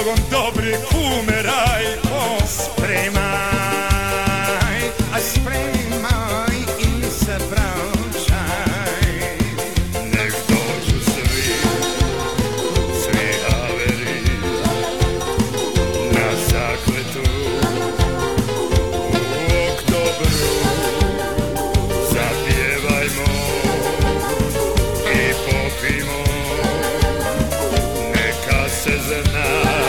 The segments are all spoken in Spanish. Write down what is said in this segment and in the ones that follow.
słowom dobrych umieraj. Spray maj i zapraszaj. Niech dođu svi haveri na zakletu u oktobru. Zapjevajmo i popimo, neka se zna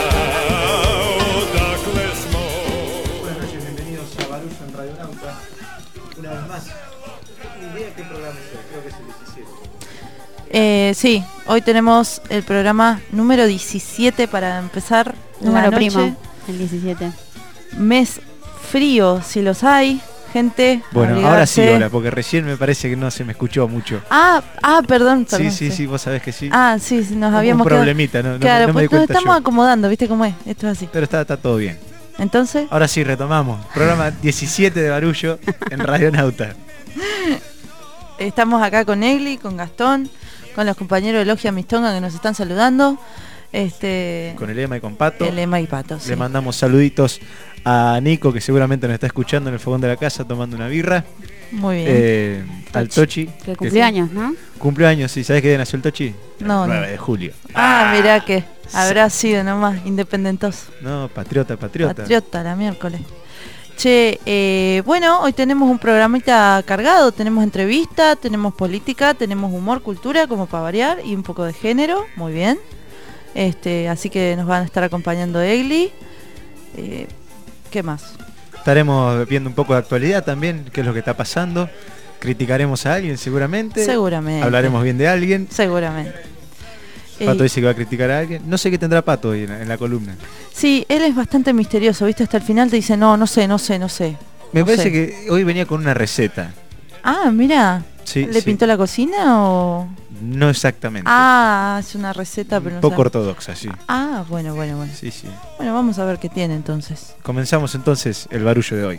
odakle smo. Buenas noches, bienvenidos a Barullo en Radionauta. Una vez más, ni idea qué programa es hoy, creo que es el 17. Sí, hoy tenemos el programa número 17 para empezar Número la noche. primo, el 17. Mes frío, si los hay, gente. Bueno, abrigarse. ahora sí, hola, porque recién me parece que no se me escuchó mucho. Perdón. Sí, vos sabés que sí. Sí, nos Hubo habíamos un problemita, no Claro, me di pues nos cuenta estamos yo. acomodando, ¿viste cómo es? Esto es así. Pero está todo bien. Entonces, Ahora sí, retomamos. Programa 17 de Barullo en Radionauta. estamos acá con Egli, con Gastón, con los compañeros de Logia Mistonga que nos están saludando. Con el Ema y con Pato. El Ema y Pato, sí. Le mandamos saluditos a Nico, que seguramente nos está escuchando en el fogón de la casa tomando una birra. Muy bien. Al Tochi. Que cumplió años, ¿no? Cumplió años, ¿sí? ¿Sabés qué día nació el Tochi? No, El 9 no. de julio. Mirá que habrá sido nomás independentoso. No, patriota. Patriota, la miércoles. Che, bueno, hoy tenemos un programita cargado, tenemos entrevista, tenemos política, tenemos humor, cultura, como para variar, y un poco de género, muy bien. Así que nos van a estar acompañando Egli. ¿Qué más? Estaremos viendo un poco de actualidad también, qué es lo que está pasando. Criticaremos a alguien seguramente. Seguramente. Hablaremos bien de alguien. Seguramente. Pato dice que va a criticar a alguien. No sé qué tendrá Pato hoy en la columna. Sí, él es bastante misterioso, ¿viste? Hasta el final te dice, no sé. Me parece que hoy venía con una receta. Mira. Sí, ¿Le pintó la cocina o...? No exactamente. Es una receta, pero no poco sabe. ortodoxa, sí. Bueno. Sí. Bueno, vamos a ver qué tiene entonces. Comenzamos entonces el barullo de hoy.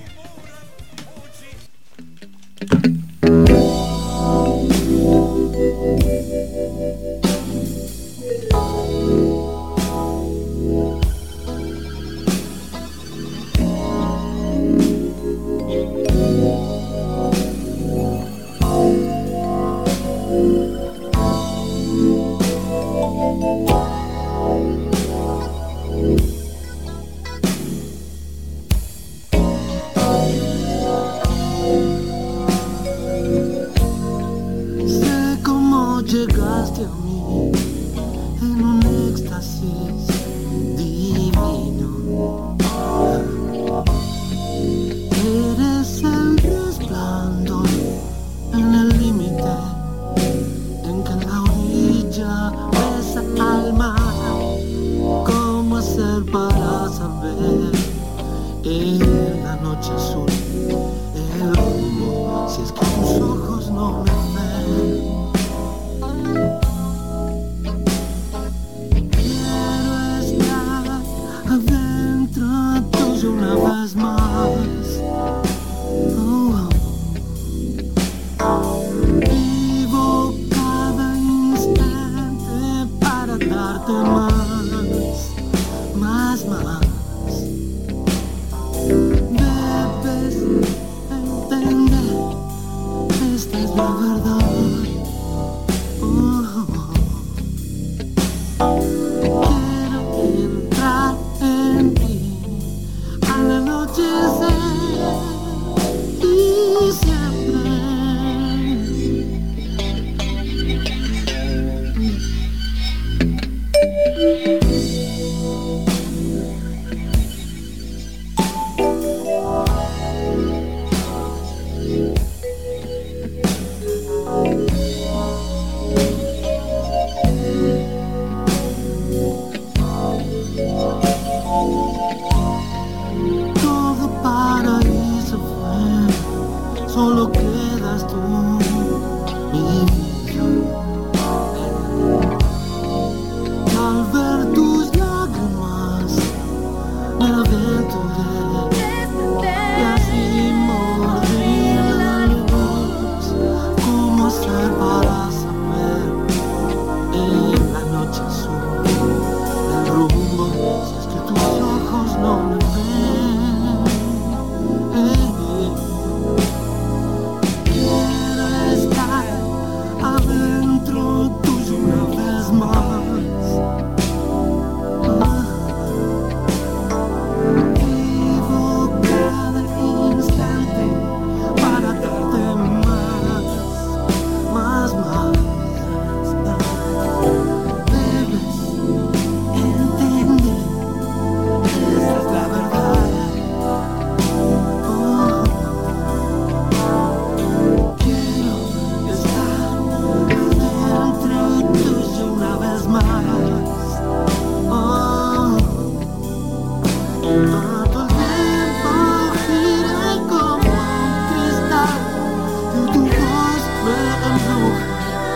Sé cómo llegaste a mí en un éxtasis divino. Eres el resplandor en el límite en que la orilla besa al mar. ¿Cómo hacer para saber en la noche azul el rumbo si es que tus ojos no me ven? Quiero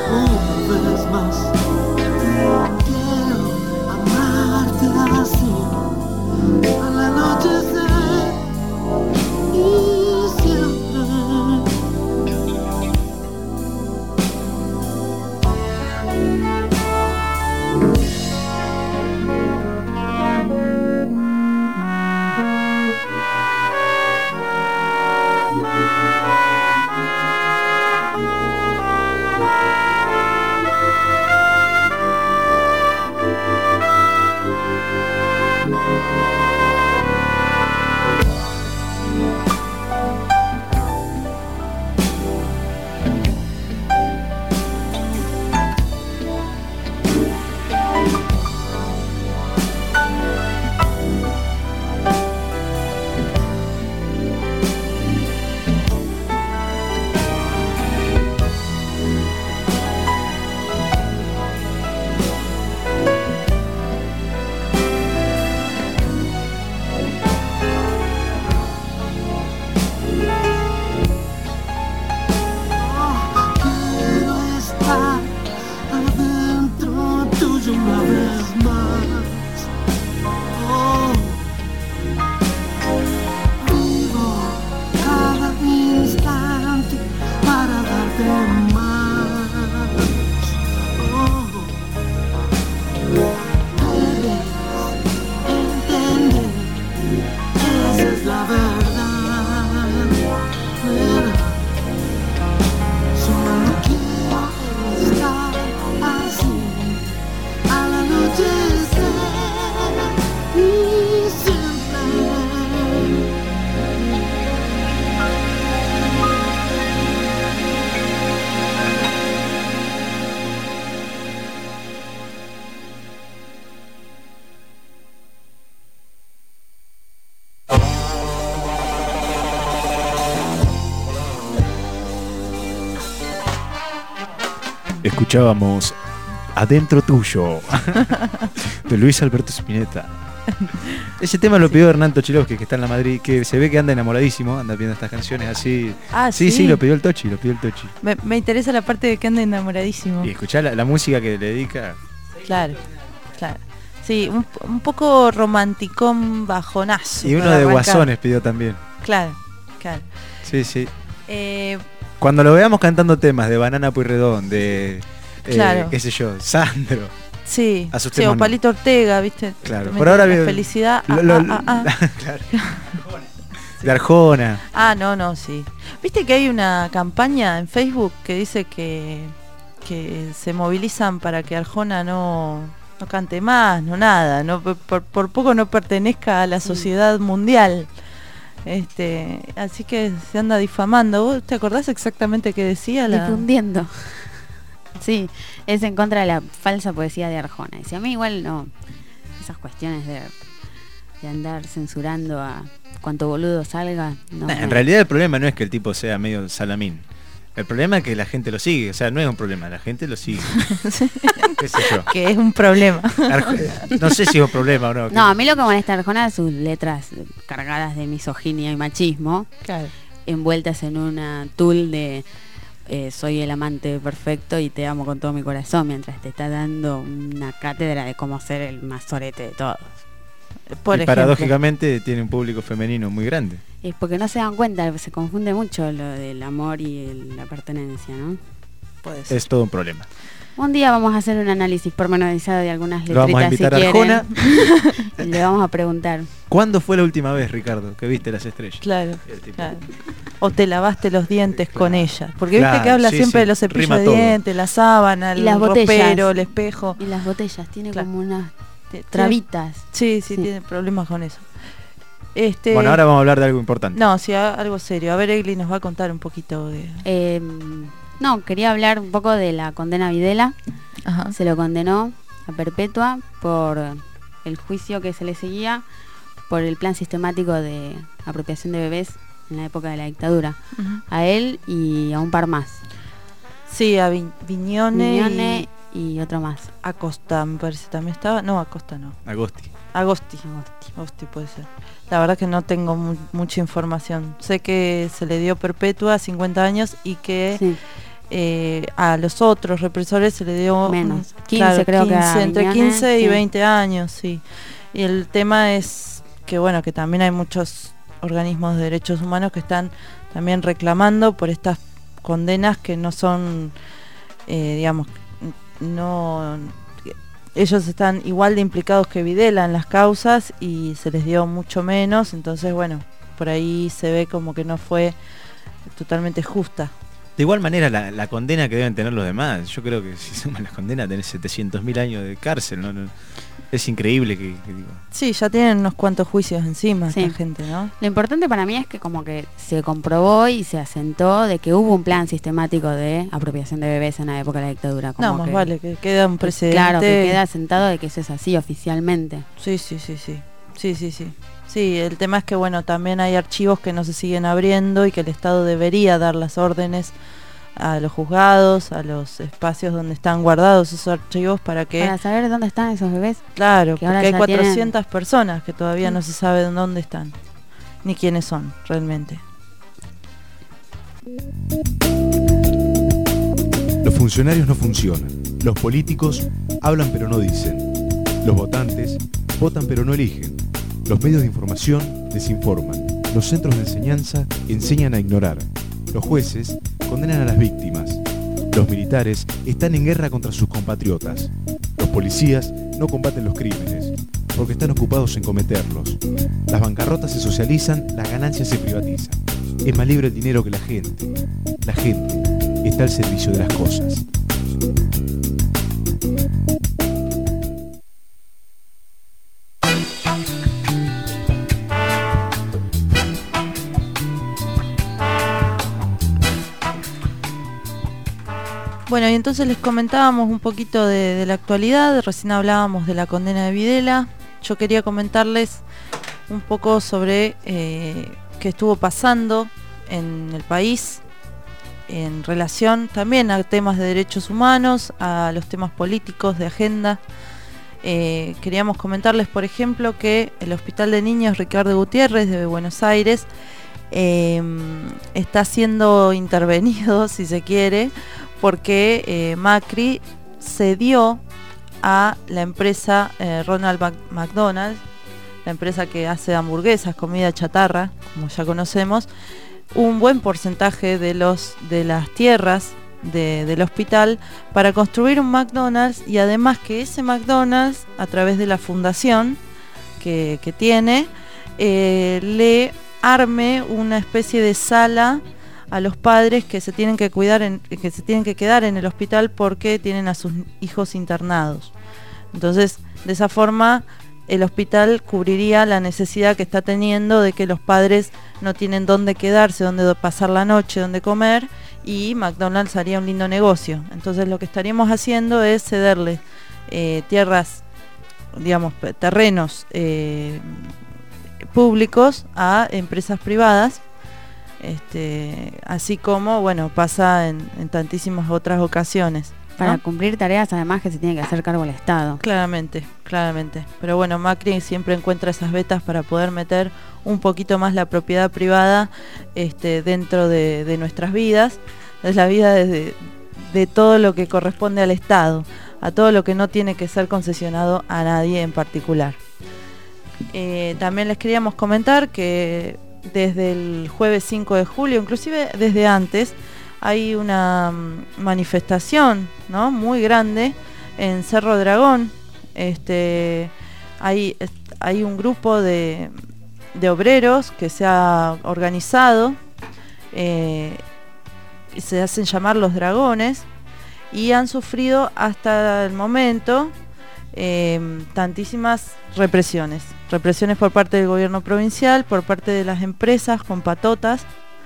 una vez más. Quiero amarte así al anochecer y siempre. Escuchábamos Adentro Tuyo de Luis Alberto Spinetta. Ese tema lo pidió Hernán Tochilovsky, que está en la Madrid, que se ve que anda enamoradísimo, anda viendo estas canciones así. Ah, sí, lo pidió el Tochi, Me interesa la parte de que anda enamoradísimo. Y escuchá la música que le dedica. Claro. Sí, un poco romanticón bajonazo. Y uno para de arrancar. Guasones pidió también. Claro. Sí. Cuando lo veamos cantando temas de Banana Pueyrredón, de Claro. qué sé yo, Sandro. Sí, Asustémonos. o Palito Ortega, ¿viste? Claro, También por ahora la bien. felicidad. Claro. De Arjona. No, sí. ¿Viste que hay una campaña en Facebook que dice que se movilizan para que Arjona no cante más, no nada, no por poco no pertenezca a la sociedad mundial? Así que se anda difamando. ¿Vos te acordás exactamente qué decía? Difundiendo. Sí, es en contra de la falsa poesía de Arjona. Dice, a mí igual no, esas cuestiones de andar censurando a cuanto boludo salga. No, En realidad el problema no es que el tipo sea medio salamín. El problema es que la gente lo sigue. O sea, no es un problema, la gente lo sigue. ¿Qué sé yo? Que es un problema. No sé si es un problema o no. No, a mí lo que molesta a Arjona es sus letras cargadas de misoginia y machismo, Claro. envueltas en una tul de soy el amante perfecto y te amo con todo mi corazón, mientras te está dando una cátedra de cómo ser el más sorete de todos. Por y ejemplo. paradójicamente tiene un público femenino muy grande. Es porque no se dan cuenta, se confunde mucho lo del amor y la pertenencia, ¿no? Puede ser. Es todo un problema. Un día vamos a hacer un análisis pormenorizado de algunas Lo vamos a letritas invitar si a quieren. Arjona. Y le vamos a preguntar. ¿Cuándo fue la última vez, Ricardo, que viste las estrellas? Claro, El tipo. claro. O te lavaste los dientes Claro. con ella. Porque Claro, viste que habla sí, siempre sí. de los cepillos Rima de todo. dientes, la sábana, Y el las botellas. ropero, el espejo. Y las botellas, tiene Claro. como unas Tiene- trabitas. Sí, Sí. tiene problemas con eso. Bueno, ahora vamos a hablar de algo importante. No, sí, algo serio. A ver, Egli nos va a contar un poquito de... No, quería hablar un poco de la condena a Videla. Ajá. Se lo condenó a perpetua por el juicio que se le seguía por el plan sistemático de apropiación de bebés en la época de la dictadura. Ujú. A él y a un par más. Sí, a Viñone Miñone y otro más. Acosta, me parece, también estaba. No, Acosta no. Agosti. Agosti puede ser. La verdad que no tengo mucha información. Sé que se le dio perpetua a 50 años y que Sí. A los otros represores se le dio menos, 15 creo que a entre Miñones, 15 y sí. 20 años, sí. Y el tema es que bueno, que también hay muchos organismos de derechos humanos que están también reclamando por estas condenas que no son, digamos, no, ellos están igual de implicados que Videla en las causas y se les dio mucho menos, entonces bueno, por ahí se ve como que no fue totalmente justa. De igual manera, la condena que deben tener los demás, yo creo que si suman las condenas tenés 700.000 años de cárcel, ¿no? Es increíble que digo. Sí, ya tienen unos cuantos juicios encima Sí. esta gente, ¿no? Lo importante para mí es que como que se comprobó y se asentó de que hubo un plan sistemático de apropiación de bebés en la época de la dictadura. Como No, más que, vale, que queda un precedente. Claro, que queda asentado de que eso es así oficialmente. Sí. Sí, el tema es que bueno, también hay archivos que no se siguen abriendo y que el Estado debería dar las órdenes a los juzgados, a los espacios donde están guardados esos archivos para que, Para saber dónde están esos bebés. claro, que ahora porque hay ya 400 personas que todavía no se sabe dónde están, ni quiénes son realmente. Los funcionarios no funcionan. Los políticos hablan pero no dicen. Los votantes votan pero no eligen. Los medios de información desinforman. Los centros de enseñanza enseñan a ignorar. Los jueces condenan a las víctimas. Los militares están en guerra contra sus compatriotas. Los policías no combaten los crímenes porque están ocupados en cometerlos. Las bancarrotas se socializan, las ganancias se privatizan. Es más libre el dinero que la gente. La gente está al servicio de las cosas. Bueno, y entonces les comentábamos un poquito de la actualidad, recién hablábamos de la condena de Videla. Yo quería comentarles un poco sobre qué estuvo pasando en el país en relación también a temas de derechos humanos, a los temas políticos de agenda. Queríamos comentarles, por ejemplo, que el Hospital de Niños Ricardo Gutiérrez de Buenos Aires está siendo intervenido, si se quiere, porque Macri cedió a la empresa Ronald McDonald, la empresa que hace hamburguesas, comida chatarra, como ya conocemos, un buen porcentaje de las tierras del hospital para construir un McDonald's, y además que ese McDonald's, a través de la fundación que tiene, le arme una especie de sala a los padres que se tienen que que se tienen que quedar en el hospital porque tienen a sus hijos internados. Entonces, de esa forma, el hospital cubriría la necesidad que está teniendo de que los padres no tienen dónde quedarse, dónde pasar la noche, dónde comer, y McDonald's haría un lindo negocio. Entonces, lo que estaríamos haciendo es cederle tierras, digamos, terrenos públicos a empresas privadas. Así como bueno pasa en tantísimas otras ocasiones, ¿no? Para cumplir tareas además que se tiene que hacer cargo el Estado. Claramente. Pero bueno, Macri siempre encuentra esas vetas para poder meter un poquito más la propiedad privada dentro de nuestras vidas. Es la vida de todo lo que corresponde al Estado, a todo lo que no tiene que ser concesionado a nadie en particular. También les queríamos comentar que desde el jueves 5 de julio, inclusive desde antes, hay una manifestación, ¿no?, muy grande en Cerro Dragón. Hay un grupo de obreros que se ha organizado, se hacen llamar los Dragones, y han sufrido hasta el momento tantísimas represiones por parte del gobierno provincial, por parte de las empresas con patotas,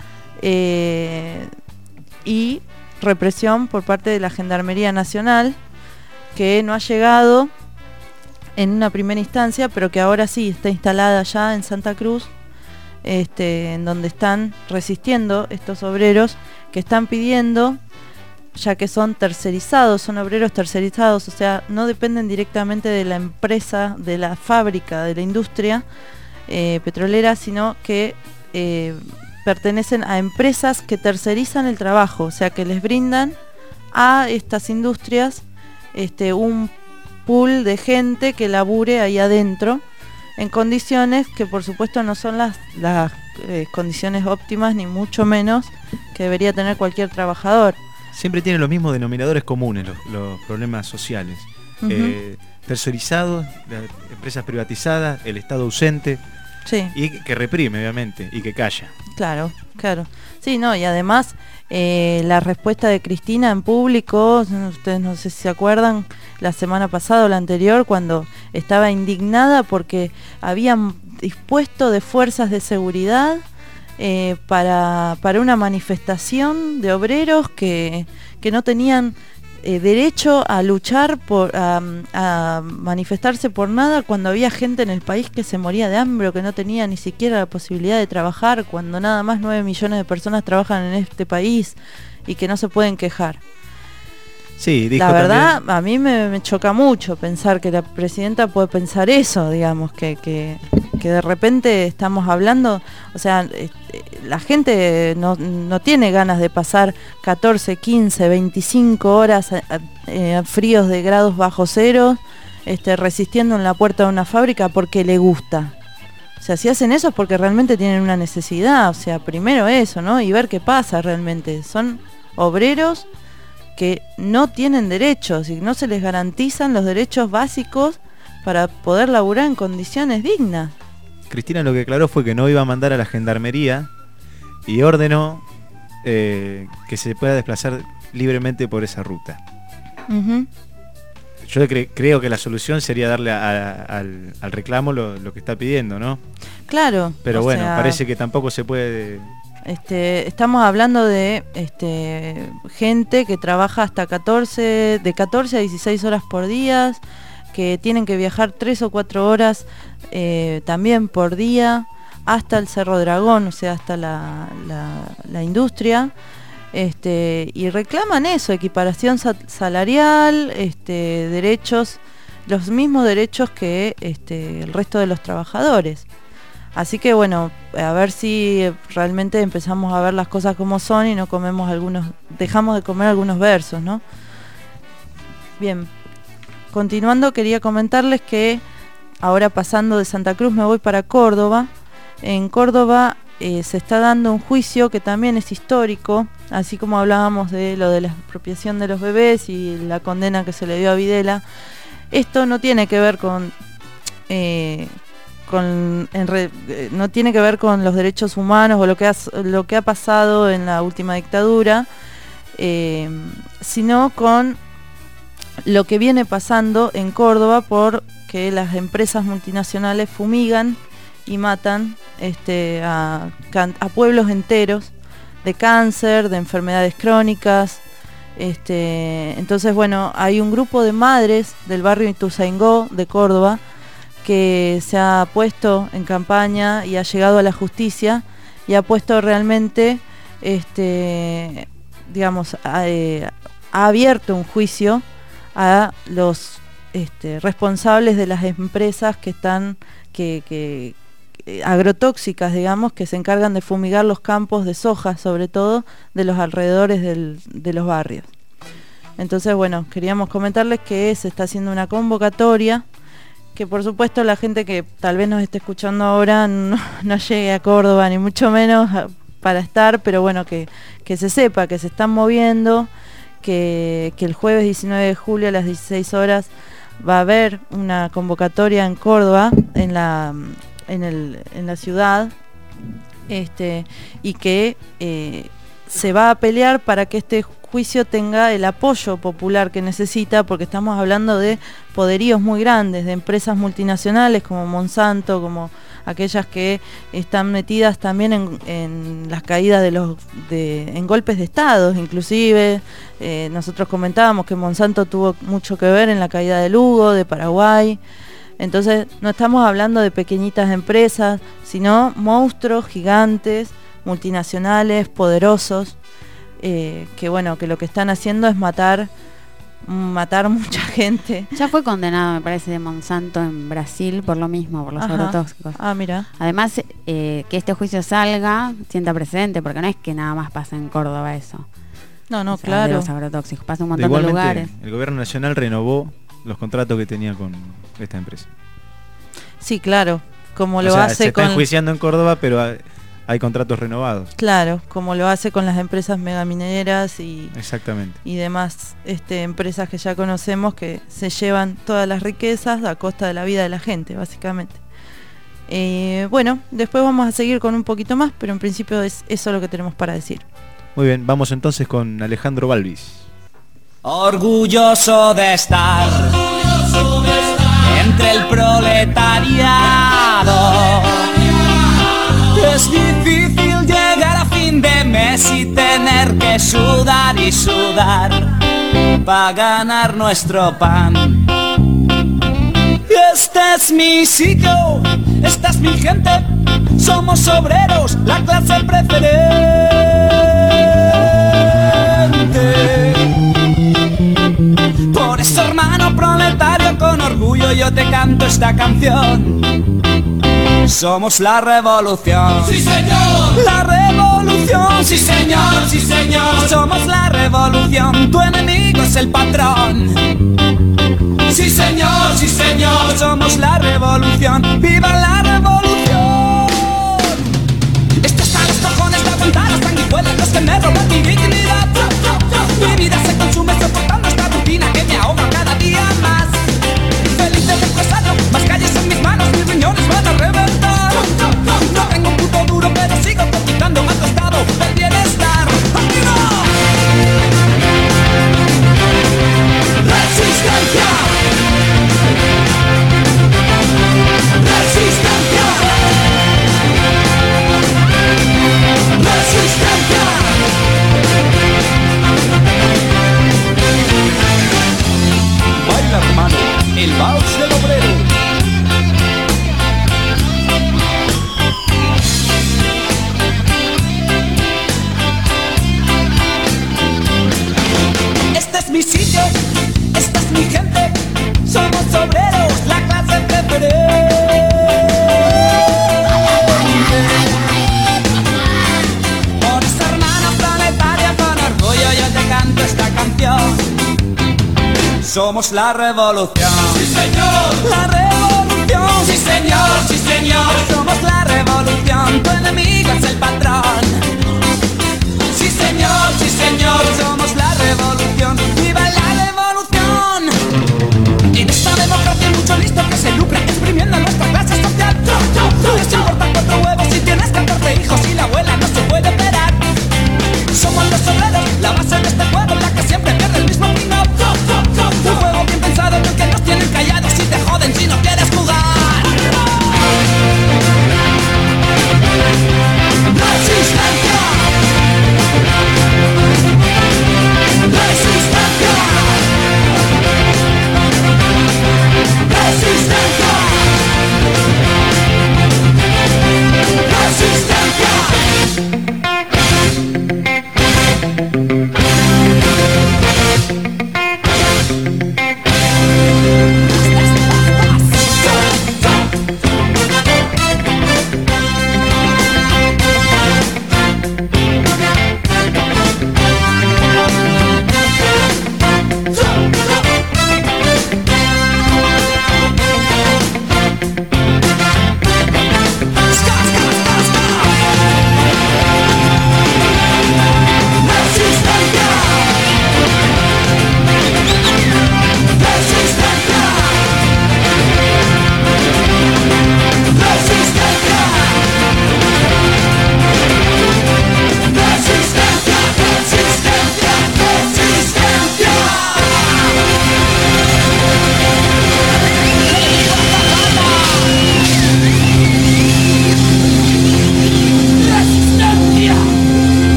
y represión por parte de la Gendarmería Nacional, que no ha llegado en una primera instancia, pero que ahora sí está instalada ya en Santa Cruz, en donde están resistiendo estos obreros que están pidiendo, ya que son tercerizados, son obreros tercerizados, o sea, no dependen directamente de la empresa, de la fábrica, de la industria petrolera, sino que pertenecen a empresas que tercerizan el trabajo, o sea que les brindan a estas industrias un pool de gente que labure ahí adentro en condiciones que por supuesto no son las condiciones óptimas, ni mucho menos que debería tener cualquier trabajador. Siempre tienen los mismos denominadores comunes los problemas sociales. Tercerizados, empresas privatizadas, el Estado ausente, Sí. y que reprime obviamente y que calla. Claro. Sí, no, y además la respuesta de Cristina en público, ustedes no sé si se acuerdan, la semana pasada o la anterior, cuando estaba indignada porque habían dispuesto de fuerzas de seguridad para una manifestación de obreros que no tenían derecho a luchar a manifestarse por nada, cuando había gente en el país que se moría de hambre o que no tenía ni siquiera la posibilidad de trabajar, cuando nada más 9 millones de personas trabajan en este país y que no se pueden quejar. Sí, dijo la verdad, también, a mí me choca mucho pensar que la presidenta puede pensar eso, digamos, que de repente estamos hablando, o sea, la gente no tiene ganas de pasar 14, 15, 25 horas a fríos de grados bajo cero, resistiendo en la puerta de una fábrica porque le gusta. O sea, si hacen eso es porque realmente tienen una necesidad, o sea, primero eso, ¿no? Y ver qué pasa realmente. Son obreros que no tienen derechos y no se les garantizan los derechos básicos para poder laburar en condiciones dignas. Cristina lo que aclaró fue que no iba a mandar a la gendarmería y ordenó que se pueda desplazar libremente por esa ruta. Uh-huh. Yo creo que la solución sería darle al reclamo lo que está pidiendo, ¿no? Claro. Pero bueno, sea, parece que tampoco se puede. Estamos hablando de gente que trabaja hasta de 14 a 16 horas por día, que tienen que viajar 3 o 4 horas también por día hasta el Cerro Dragón, o sea, hasta la industria, y reclaman eso, equiparación salarial, derechos, los mismos derechos que el resto de los trabajadores. Así que bueno, a ver si realmente empezamos a ver las cosas como son y no dejamos de comer algunos versos, ¿no? Bien, continuando, quería comentarles que ahora pasando de Santa Cruz me voy para Córdoba. En Córdoba se está dando un juicio que también es histórico, así como hablábamos de lo de la expropiación de los bebés y la condena que se le dio a Videla. Esto no tiene que ver no tiene que ver con los derechos humanos o lo que ha pasado en la última dictadura, sino con lo que viene pasando en Córdoba, porque las empresas multinacionales fumigan y matan a pueblos enteros de cáncer, de enfermedades crónicas. Entonces bueno, hay un grupo de madres del barrio Ituzaingó de Córdoba que se ha puesto en campaña y ha llegado a la justicia y ha puesto realmente, ha abierto un juicio a los responsables de las empresas que están agrotóxicas, digamos, que se encargan de fumigar los campos de soja, sobre todo de los alrededores de los barrios. Entonces, bueno, queríamos comentarles que se está haciendo una convocatoria, que por supuesto la gente que tal vez nos esté escuchando ahora no llegue a Córdoba, ni mucho menos para estar, pero bueno, que se sepa que se están moviendo, que el jueves 19 de julio a las 16 horas va a haber una convocatoria en Córdoba, en la ciudad, y que se va a pelear para que este juicio tenga el apoyo popular que necesita, porque estamos hablando de poderíos muy grandes, de empresas multinacionales como Monsanto, como aquellas que están metidas también en las caídas en golpes de estados, inclusive. Nosotros comentábamos que Monsanto tuvo mucho que ver en la caída de Lugo, de Paraguay. Entonces no estamos hablando de pequeñitas empresas, sino monstruos gigantes, multinacionales, poderosos, que lo que están haciendo es matar matar mucha gente. Ya fue condenado, me parece, de Monsanto en Brasil por lo mismo, por los Ajá. agrotóxicos. Ah, mira. Además, que este juicio salga, sienta precedente, porque no es que nada más pasa en Córdoba eso. No, O sea, de claro. los agrotóxicos, pasa un montón de Igualmente, lugares. el gobierno nacional renovó los contratos que tenía con esta empresa. Sí, claro. Como O lo sea, se hace está con... enjuiciando en Córdoba, pero hay contratos renovados. Claro, como lo hace con las empresas megamineras y Exactamente. demás empresas que ya conocemos que se llevan todas las riquezas a costa de la vida de la gente, básicamente. Bueno, después vamos a seguir con un poquito más, pero en principio es eso lo que tenemos para decir. Muy bien, vamos entonces con Alejandro Balvis. Orgulloso de estar entre el proletariado. Es difícil llegar a fin de mes y tener que sudar y sudar para ganar nuestro pan. Este es mi sitio, esta es mi gente, somos obreros, la clase preferente. Por eso, hermano proletario, con orgullo yo te canto esta canción. Somos la revolución. ¡Sí, señor! La revolución. ¡Sí, señor! ¡Sí, señor! Somos la revolución. Tu enemigo es el patrón. ¡Sí, señor! ¡Sí, señor! Somos la revolución. ¡Viva la revolución! Esto está en los cojones de aguantar las sanguijuelas, los que me roban mi dignidad. Mi vida se consume soportando esta rutina que me ahoga cada día más. Feliz de expresarlo, más calles en mis manos, mis riñones van a reventar. No tengo un puto duro, pero sigo cotizando al costado del bienestar. ¡Amigo! ¡Resistencia! ¡Resistencia! ¡Resistencia! Baila, hermano, el vals del obrero. Este es mi sitio, esta es mi gente, somos obreros, la clase preferente. Por esa hermana planetaria, con orgullo yo te canto esta canción. Somos la revolución. ¡Sí, señor! La revolución. ¡Sí, señor! ¡Sí, señor! Somos la revolución. Tu enemigo es el patrón. ¡Sí, señor! ¡Sí, señor! Somos la revolución. ¡Viva la revolución! En esta democracia hay mucho listo que se lucra exprimiendo nuestra clase social. Les importan 4 huevos si tienes 14 hijos y la abuela no se puede operar. Somos los obreros, la base de este juego, la que siempre pierde el mismo final. Un juego bien pensado porque nos tienen callados y te joden si no quieres jugar. Resistencia. Resistencia.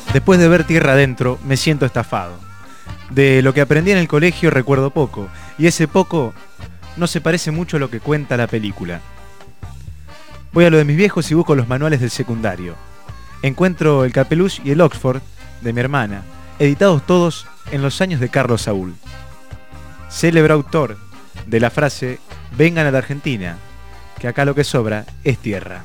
Después de ver Tierra Adentro, me siento estafado. De lo que aprendí en el colegio recuerdo poco, y ese poco no se parece mucho a lo que cuenta la película. Voy a lo de mis viejos y busco los manuales del secundario. Encuentro el Capeluz y el Oxford de mi hermana, editados todos en los años de Carlos Saúl. Célebre autor de la frase "vengan a la Argentina, que acá lo que sobra es tierra".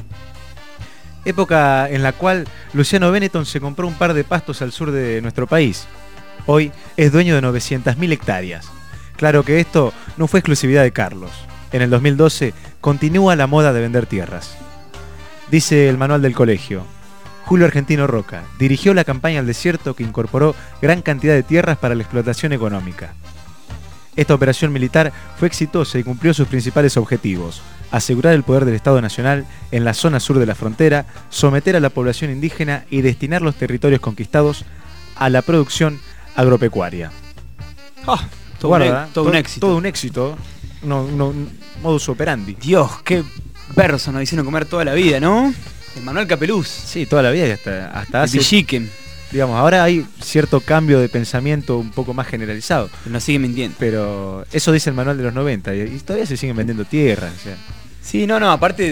Época en la cual Luciano Benetton se compró un par de pastos al sur de nuestro país. Hoy es dueño de 900.000 hectáreas. Claro que esto no fue exclusividad de Carlos. En el 2012 continúa la moda de vender tierras. Dice el manual del colegio: Julio Argentino Roca dirigió la campaña al desierto que incorporó gran cantidad de tierras para la explotación económica. Esta operación militar fue exitosa y cumplió sus principales objetivos: asegurar el poder del Estado Nacional en la zona sur de la frontera, someter a la población indígena y destinar los territorios conquistados a la producción agropecuaria. Todo un éxito. Todo un éxito. Un modus operandi. Dios, qué verso nos hicieron comer toda la vida, ¿no? El Manuel Capeluz. Sí, toda la vida y hasta hace... Villiquen. Digamos, ahora hay cierto cambio de pensamiento un poco más generalizado. Nos sigue mintiendo. Pero eso dice el manual de los 90 y todavía se siguen vendiendo tierras. O sea. Sí, no, aparte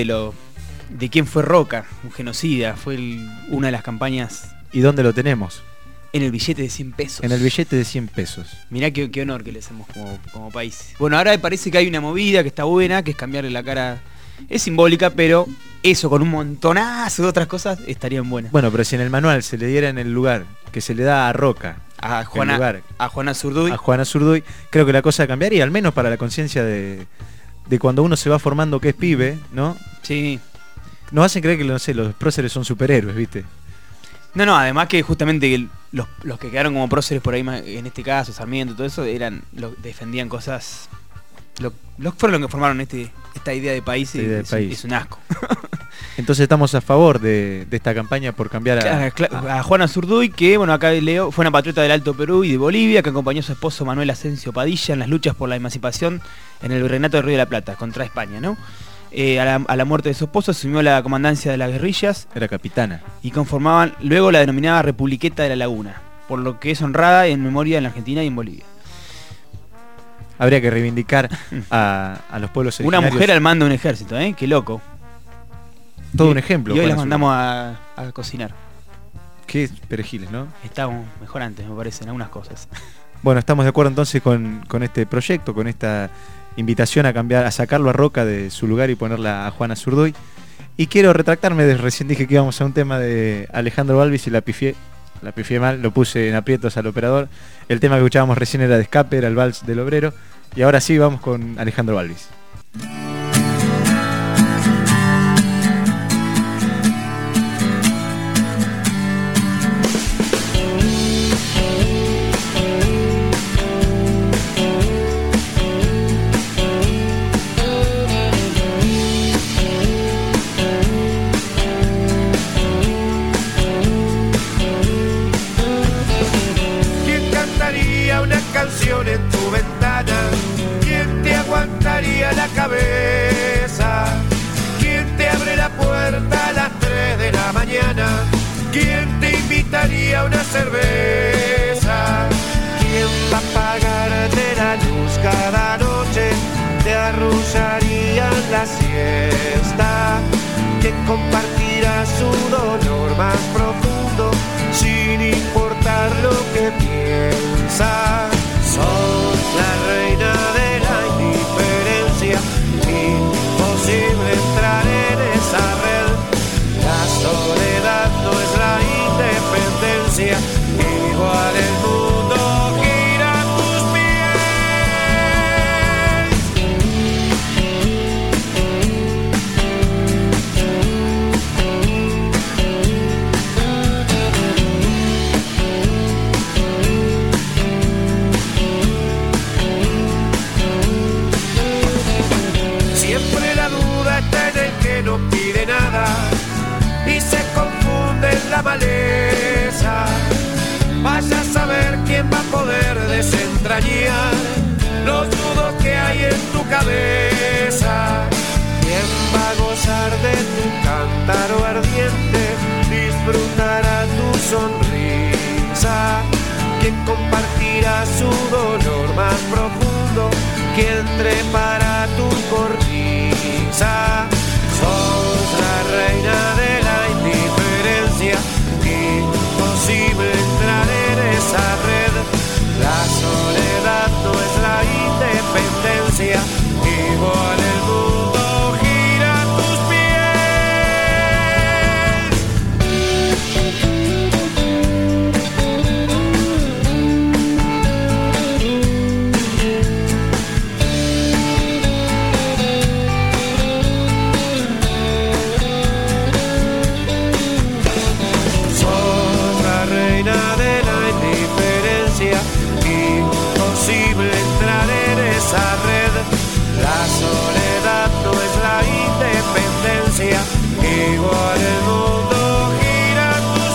de quién fue Roca, un genocida, fue una de las campañas. ¿Y dónde lo tenemos? En el billete de 100 pesos. En el billete de 100 pesos. Mirá qué honor que le hacemos como país. Bueno, ahora me parece que hay una movida que está buena, que es cambiarle la cara. Es simbólica, pero eso con un montonazo de otras cosas estarían buenas. Bueno, pero si en el manual se le diera en el lugar que se le da a Roca, a Juana Zurduy, creo que la cosa cambiaría, al menos para la conciencia de cuando uno se va formando que es pibe, ¿no? Sí. Nos hacen creer que, no sé, los próceres son superhéroes, ¿viste? No, además que justamente los que quedaron como próceres por ahí, en este caso, Sarmiento, todo eso, defendían cosas. Fueron los que formaron esta idea de país, es un asco. Entonces estamos a favor de esta campaña por cambiar a Juana Zurduy, que bueno, acá leo, fue una patriota del Alto Perú y de Bolivia, que acompañó a su esposo Manuel Asensio Padilla en las luchas por la emancipación en el Virreinato del Río de la Plata contra España, ¿no? A la muerte de su esposo asumió la comandancia de las guerrillas. Era capitana. Y conformaban luego la denominada Republiqueta de la Laguna, por lo que es honrada en memoria en la Argentina y en Bolivia. Habría que reivindicar a los pueblos originarios. Una mujer al mando de un ejército, qué loco. Todo un ejemplo. Y hoy las mandamos a cocinar. Qué perejiles, ¿no? Estábamos mejor antes, me parecen, algunas cosas. Bueno, estamos de acuerdo entonces con este proyecto, con esta invitación a sacarlo a Roca de su lugar y ponerla a Juana Zurduy. Y quiero retractarme, recién dije que íbamos a un tema de Alejandro Balvis y la pifié mal, lo puse en aprietos al operador. El tema que escuchábamos recién era de Escape, era el vals del obrero. Y ahora sí vamos con Alejandro Balvis. En tu ventana, ¿quién te aguantaría la cabeza? ¿Quién te abre la puerta a las 3 de la mañana? ¿Quién te invitaría a una cerveza? ¿Quién va a pagarte la luz cada noche? ¿Te arrullaría la siesta? ¿Quién compartirá su dolor más profundo sin importar lo que piensa? Sos la reina de la indiferencia, imposible entrar en esa red. La soledad no es la independencia, igual el mundo gira a tus pies. No pide nada y se confunde en la maleza. Vaya a saber quién va a poder desentrañar los nudos que hay en tu cabeza. ¿Quién va a gozar de tu cántaro ardiente? Disfrutará tu sonrisa. ¿Quién compartirá su dolor más profundo? ¿Quién trepará tu cornisa? Sos la reina de la indiferencia, imposible entrar en esa red. La soledad no es la independencia, igual el mundo gira a tus entrar en esa red. La soledad no es la independencia, igual el mundo gira a tus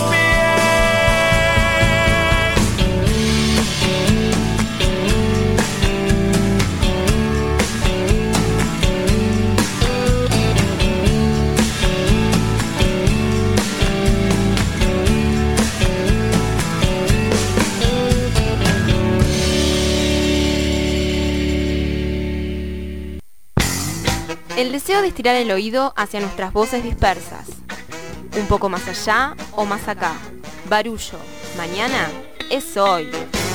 El deseo de estirar el oído hacia nuestras voces dispersas. Un poco más allá o más acá. Barullo. Mañana es hoy.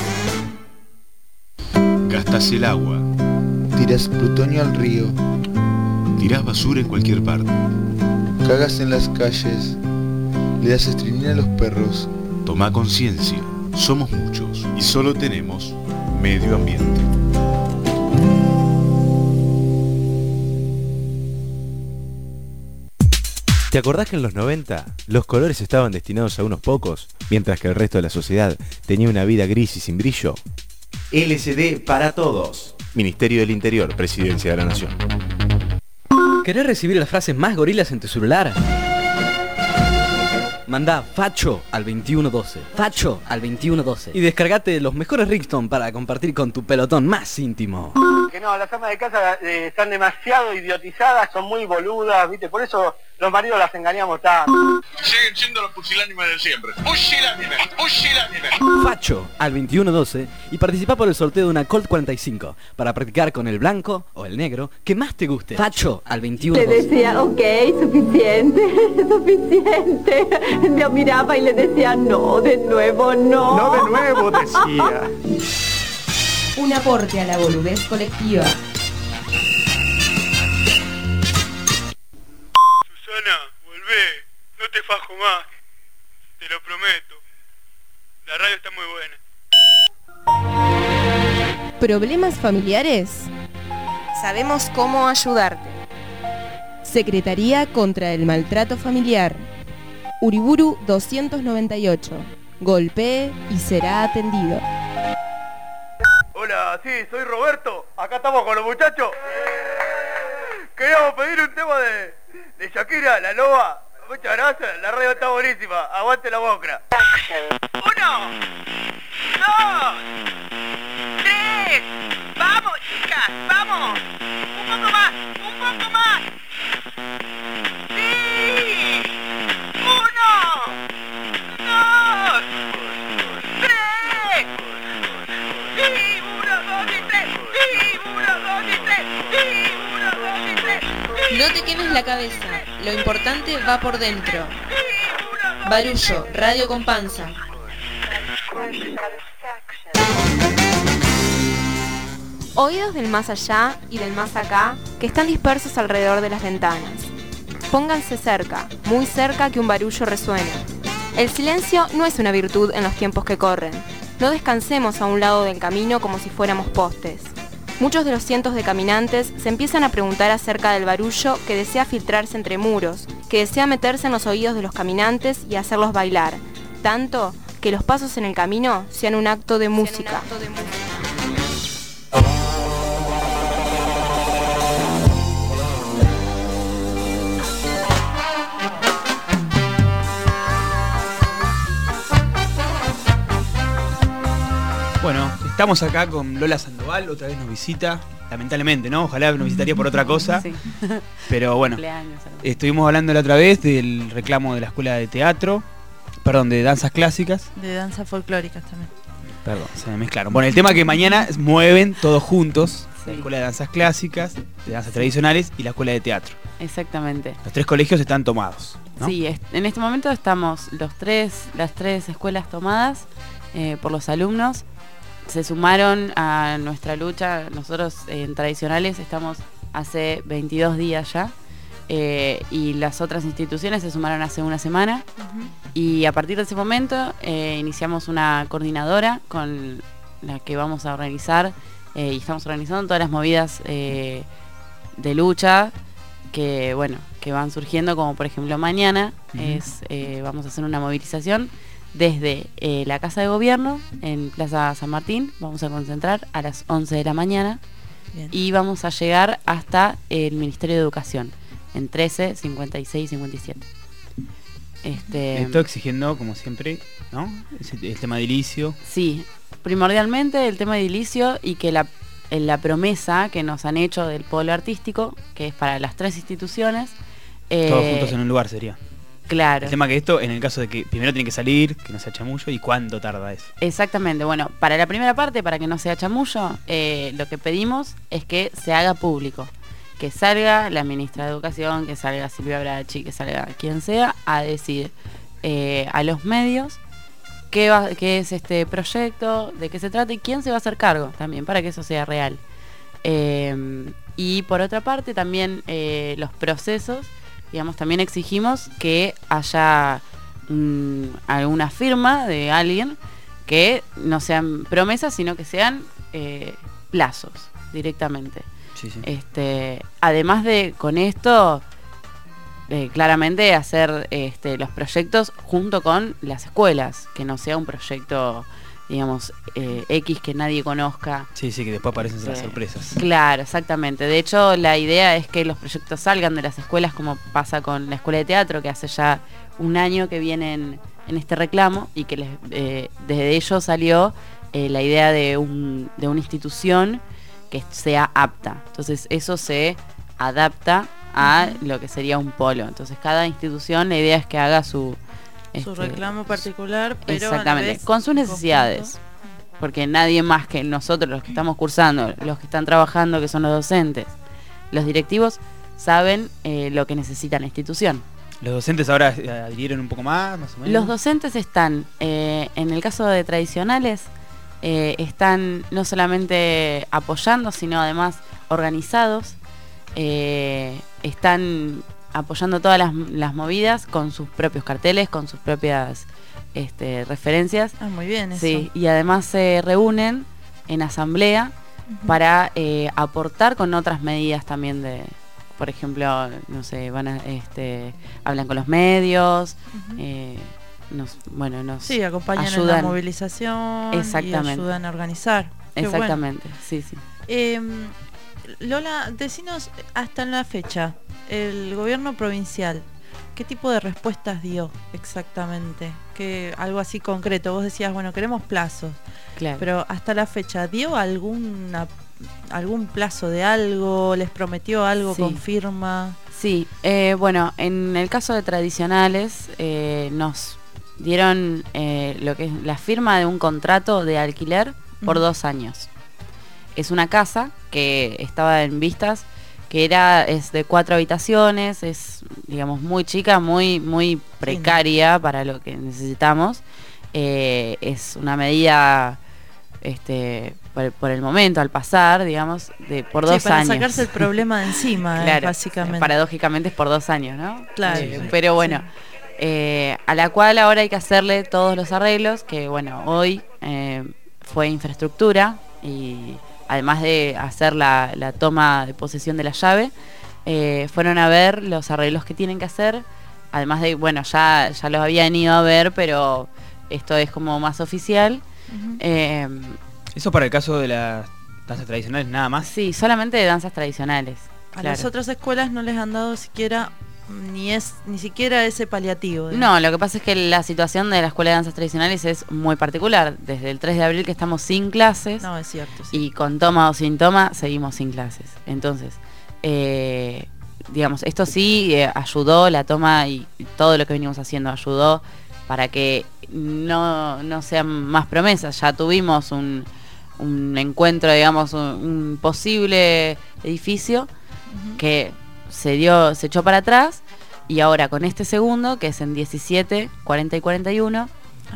Gastás el agua. Tiras plutonio al río. Tirás basura en cualquier parte. Cagas en las calles. Le das estrinina a los perros. Toma conciencia. Somos muchos y solo tenemos medio ambiente. ¿Te acordás que en los 90 los colores estaban destinados a unos pocos, mientras que el resto de la sociedad tenía una vida gris y sin brillo? LCD para todos. Ministerio del Interior, Presidencia de la Nación. ¿Querés recibir las frases más gorilas en tu celular? Mandá facho al 2112. Facho al 2112. Y descargate los mejores ringtones para compartir con tu pelotón más íntimo. Que no, las amas de casa están demasiado idiotizadas, son muy boludas, ¿viste? Por eso los maridos las engañamos tanto. Siguen siendo los pusilánimes de siempre. Pusilánimes, pusilánimes. Facho al 2112 y participá por el sorteo de una Colt 45 para practicar con el blanco o el negro que más te guste. Facho al 2112. Le decía, ok, suficiente, suficiente. Me miraba y le decía, no, de nuevo, no. No de nuevo, decía. Un aporte a la boludez colectiva. Susana, volvé, no te fajo más, te lo prometo. La radio está muy buena. ¿Problemas familiares? Sabemos cómo ayudarte. Secretaría contra el Maltrato Familiar. Uriburu 298. Golpee y será atendido. Hola, sí, soy Roberto. Acá estamos con los muchachos. Queríamos pedir un tema de Shakira, La Loba. Muchas gracias, la radio está buenísima. Aguante la boca. 1, 2, 3. Vamos, chicas, vamos. Un poco más, un poco más. Sí. 1, 2, 3. Sí, 1, 2 y 3. Sí, 1, 2 y 3. Sí, 1, 2 y 3. No te quemes la cabeza, lo importante va por dentro. Barullo, radio con panza. Oídos del más allá y del más acá que están dispersos alrededor de las ventanas. Pónganse cerca, muy cerca que un barullo resuene. El silencio no es una virtud en los tiempos que corren. No descansemos a un lado del camino como si fuéramos postes. Muchos de los cientos de caminantes se empiezan a preguntar acerca del barullo que desea filtrarse entre muros, que desea meterse en los oídos de los caminantes y hacerlos bailar, tanto que los pasos en el camino sean un acto de música. Bueno, estamos acá con Lola Sandoval, otra vez nos visita, lamentablemente, ¿no? Ojalá nos visitaría por otra cosa. Sí. Pero bueno, estuvimos hablando la otra vez del reclamo de la escuela de teatro. Perdón, de danzas clásicas. De danzas folclóricas también. Perdón, se me mezclaron. Bueno, el tema que mañana mueven todos juntos, la Escuela de Danzas Clásicas, de Danzas Tradicionales y la Escuela de Teatro. Exactamente. Los 3 colegios están tomados, ¿no? Sí, en este momento estamos las tres escuelas tomadas por los alumnos. Se sumaron a nuestra lucha. Nosotros en Tradicionales estamos hace 22 días ya. Y las otras instituciones se sumaron hace una semana. Y a partir de ese momento iniciamos una coordinadora con la que vamos a organizar y estamos organizando todas las movidas de lucha que van surgiendo, como por ejemplo mañana vamos a hacer una movilización desde la Casa de Gobierno en Plaza San Martín. Vamos a concentrar a las 11 de la mañana. Bien. Y vamos a llegar hasta el Ministerio de Educación en 13, 56 y 57. Esto exigiendo, como siempre, ¿no? El tema edilicio. Sí, primordialmente el tema edilicio y que la promesa que nos han hecho del polo artístico, que es para las 3 instituciones. Todos juntos en un lugar sería. Claro. El tema que esto, en el caso de que primero tiene que salir, que no sea chamullo, ¿y cuánto tarda eso? Exactamente, bueno, para la primera parte, para que no sea chamullo, lo que pedimos es que se haga público. Que salga la ministra de Educación, que salga Silvia Brachi, que salga quien sea, a decir a los medios qué es este proyecto, de qué se trata y quién se va a hacer cargo también, para que eso sea real. Y por otra parte también los procesos, digamos, también exigimos que haya alguna firma de alguien, que no sean promesas, sino que sean plazos directamente. Sí, sí. Además de con esto claramente hacer los proyectos junto con las escuelas, que no sea un proyecto, digamos, X que nadie conozca. Sí, que después aparecen las sorpresas. Claro, exactamente. De hecho, la idea es que los proyectos salgan de las escuelas, como pasa con la Escuela de Teatro, que hace ya un año que vienen en este reclamo, y que desde ellos salió la idea de una institución que sea apta. Entonces eso se adapta a lo que sería un polo. Entonces cada institución, la idea es que haga su reclamo particular, pero exactamente, con sus necesidades. Porque nadie más que nosotros, los que estamos cursando, los que están trabajando, que son los docentes, los directivos, saben lo que necesita la institución. ¿Los docentes ahora adhirieron un poco más o menos? Los docentes están, en el caso de Tradicionales, están no solamente apoyando, sino además organizados. Están apoyando todas las movidas con sus propios carteles, con sus propias referencias. Muy bien eso. Sí, y además se reúnen en asamblea para aportar con otras medidas también de, por ejemplo, no sé, hablan con los medios, nos acompañan ayudan en la movilización. Exactamente. Y ayudan a organizar. Exactamente, sí. Lola, decinos, hasta en la fecha, el gobierno provincial, ¿qué tipo de respuestas dio exactamente? Algo así concreto, vos decías, bueno, queremos plazos. Claro. Pero hasta la fecha, ¿dio algún plazo de algo? ¿Les prometió algo con firma? Sí, bueno, en el caso de Tradicionales nos dieron lo que es la firma de un contrato de alquiler por 2 años. Es una casa que estaba en vistas, que es de 4 habitaciones, es, digamos, muy chica, muy precaria para lo que necesitamos. Es una medida por el momento, al pasar, digamos, por 2 para años. Para sacarse el problema de encima, claro, básicamente. Paradójicamente es por 2 años, ¿no? Claro. Pero bueno, a la cual ahora hay que hacerle todos los arreglos, que bueno, hoy fue infraestructura, y además de hacer la toma de posesión de la llave, fueron a ver los arreglos que tienen que hacer, además de, bueno, ya los habían ido a ver, pero esto es como más oficial. ¿Eso para el caso de las danzas tradicionales nada más? Sí, solamente de danzas tradicionales. A las otras escuelas no les han dado siquiera ni siquiera ese paliativo. No, lo que pasa es que la situación de la Escuela de Danzas Tradicionales es muy particular. Desde el 3 de abril que estamos sin clases. No, es cierto. Sí. Y con toma o sin toma seguimos sin clases. Entonces, digamos, esto sí ayudó, la toma y todo lo que venimos haciendo ayudó para que no sean más promesas. Ya tuvimos un encuentro, digamos, un posible edificio que se echó para atrás, y ahora con este segundo, que es en 17, 40 y 41,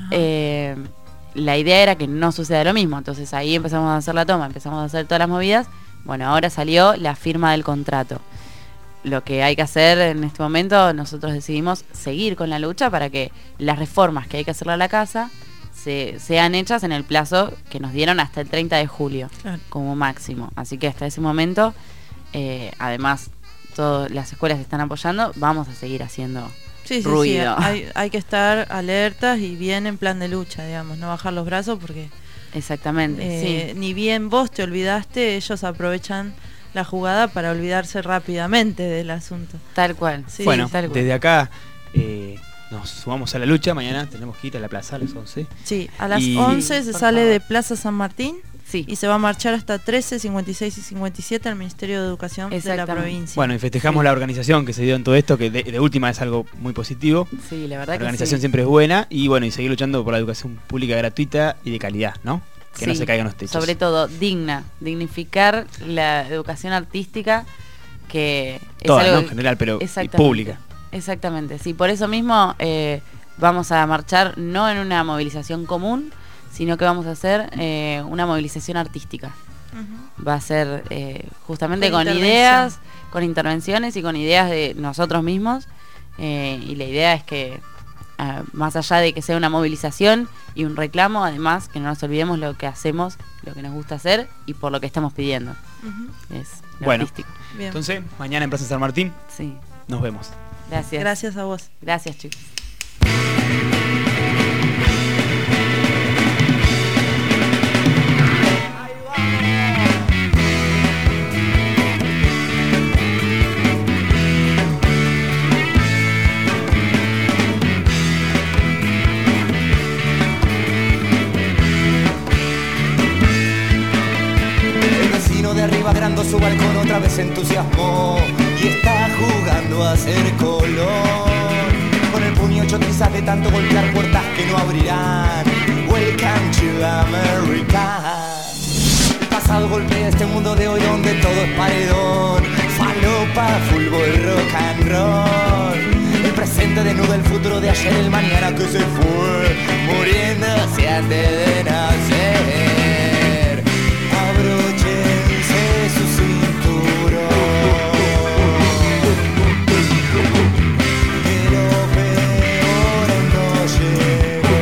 la idea era que no suceda lo mismo. Entonces ahí empezamos a hacer la toma, empezamos a hacer todas las movidas. Bueno, ahora salió la firma del contrato. Lo que hay que hacer en este momento, nosotros decidimos seguir con la lucha para que las reformas que hay que hacerle a la casa sean hechas en el plazo que nos dieron hasta el 30 de julio, como máximo. Así que hasta ese momento, además, todas las escuelas están apoyando, vamos a seguir haciendo ruido. Sí. Hay que estar alertas y bien en plan de lucha, digamos, no bajar los brazos porque... Exactamente, ni bien vos te olvidaste, ellos aprovechan la jugada para olvidarse rápidamente del asunto. Tal cual. Sí, bueno, tal cual. desde acá nos sumamos a la lucha. Mañana tenemos que ir a la plaza a las 11. Sí, a las 11 se sale de Plaza San Martín y se va a marchar hasta 13, 56 y 57 al Ministerio de Educación de la provincia. Bueno, y festejamos la organización que se dio en todo esto, que de última es algo muy positivo. Sí, la verdad que la organización sí. siempre es buena, y bueno, y seguir luchando por la educación pública gratuita y de calidad, ¿no? Que no Sí, se caigan los techos. sobre todo dignificar la educación artística, que Toda, es algo ¿no? En general, pero y exactamente, pública. Exactamente, sí, por eso mismo vamos a marchar no en una movilización común, sino que vamos a hacer una movilización artística. Va a ser justamente con ideas, con intervenciones y con ideas de nosotros mismos, y la idea es que más allá de que sea una movilización y un reclamo, además que no nos olvidemos lo que hacemos, lo que nos gusta hacer y por lo que estamos pidiendo. Es lo Bueno, artístico. Bien. entonces, mañana en Plaza San Martín, sí. Nos vemos. Gracias. Gracias a vos. Gracias, chicos. El vecino de arriba agrandó su balcón, otra vez se entusiasmó y está jugando a hacer color. Con el puño hecho trizas de tanto golpear puertas que no abrirán. Welcome to America. El pasado golpea este mundo de hoy donde todo es paredón. Falopa, fútbol, rock and roll. El presente desnuda el futuro de ayer, el mañana que se fue, muriéndose antes de nacer. Abróchense su cinturón, que lo peor aún no llegó.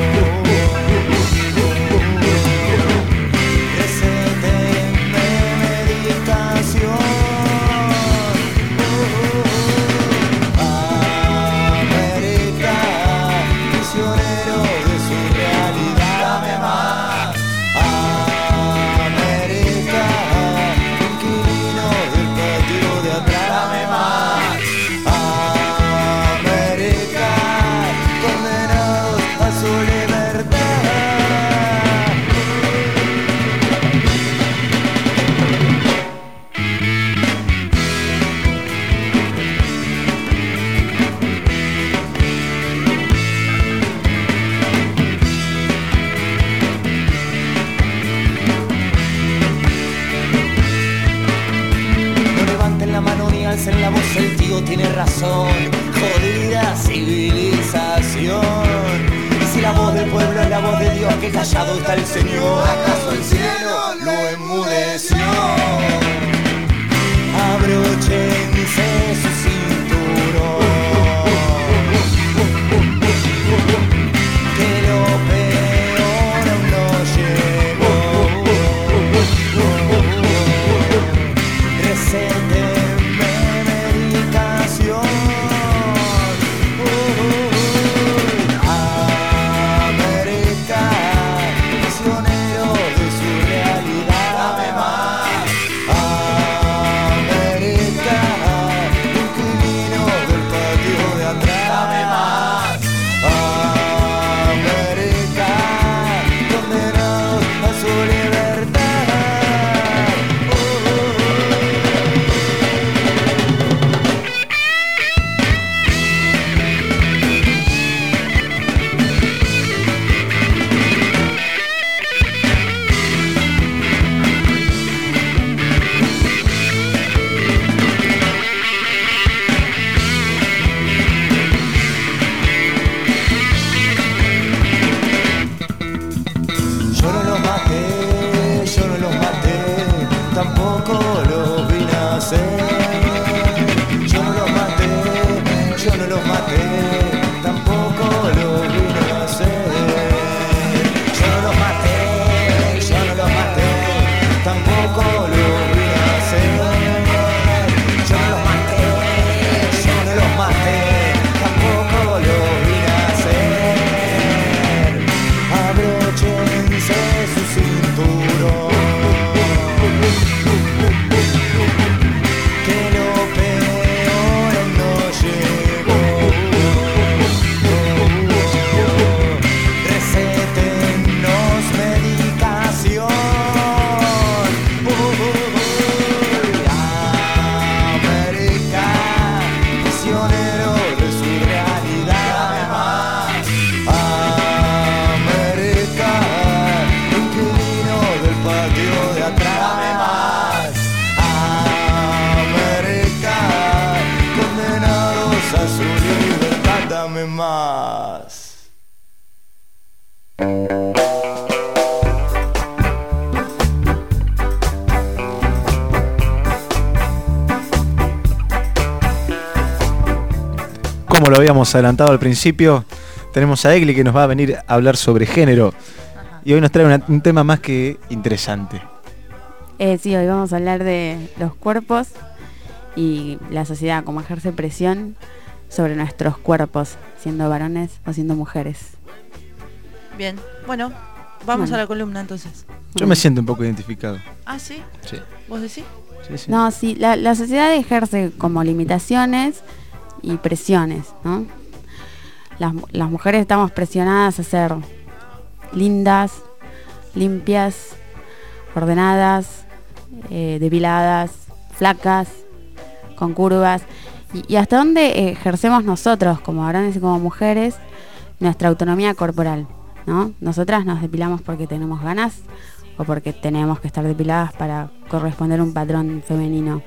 Recétenme medicación. América, prisionero de su realidad. Dame más. América, inquilino del patio de atrás. Dame más. América, condenados a su libertad. No levanten la mano ni alcen la voz, el tío tiene razón. Jodida civilización. Y si la voz del pueblo es la voz de Dios, que callado está el Señor, ¿acaso el cielo lo enmudeció? Abróchense su cinturón, que lo peor aún no llegó. Recétenme medicación. América, prisionero de su realidad. Dame más. América, los maté, tampoco lo vine a hacer. Yo no los maté, yo no los maté, tampoco lo vine a hacer. Yo no los maté, yo no los maté, tampoco lo vine a hacer. Abróchense su cinturón, que lo peor no llegó. Recétennos medicación. América, prisionero de su realidad. América, inquilino del patio de atrás. América, condenados a su libertad, dame más. Como lo habíamos adelantado al principio, tenemos a Egli que nos va a venir a hablar sobre género. Y hoy nos trae un tema más que interesante. Sí, hoy vamos a hablar de los cuerpos y la sociedad, cómo ejerce presión sobre nuestros cuerpos, siendo varones o siendo mujeres. Bien, bueno, vamos Bueno. a la columna entonces. Yo me siento un poco identificado. Ah, ¿sí? Sí. ¿Vos decís? Sí, sí. No, sí, la sociedad ejerce como limitaciones y presiones, ¿no? Las mujeres estamos presionadas a ser lindas, limpias, ordenadas, depiladas, flacas, con curvas. Y hasta dónde ejercemos nosotros, como varones y como mujeres, nuestra autonomía corporal, ¿no? Nosotras nos depilamos porque tenemos ganas o porque tenemos que estar depiladas para corresponder a un patrón femenino.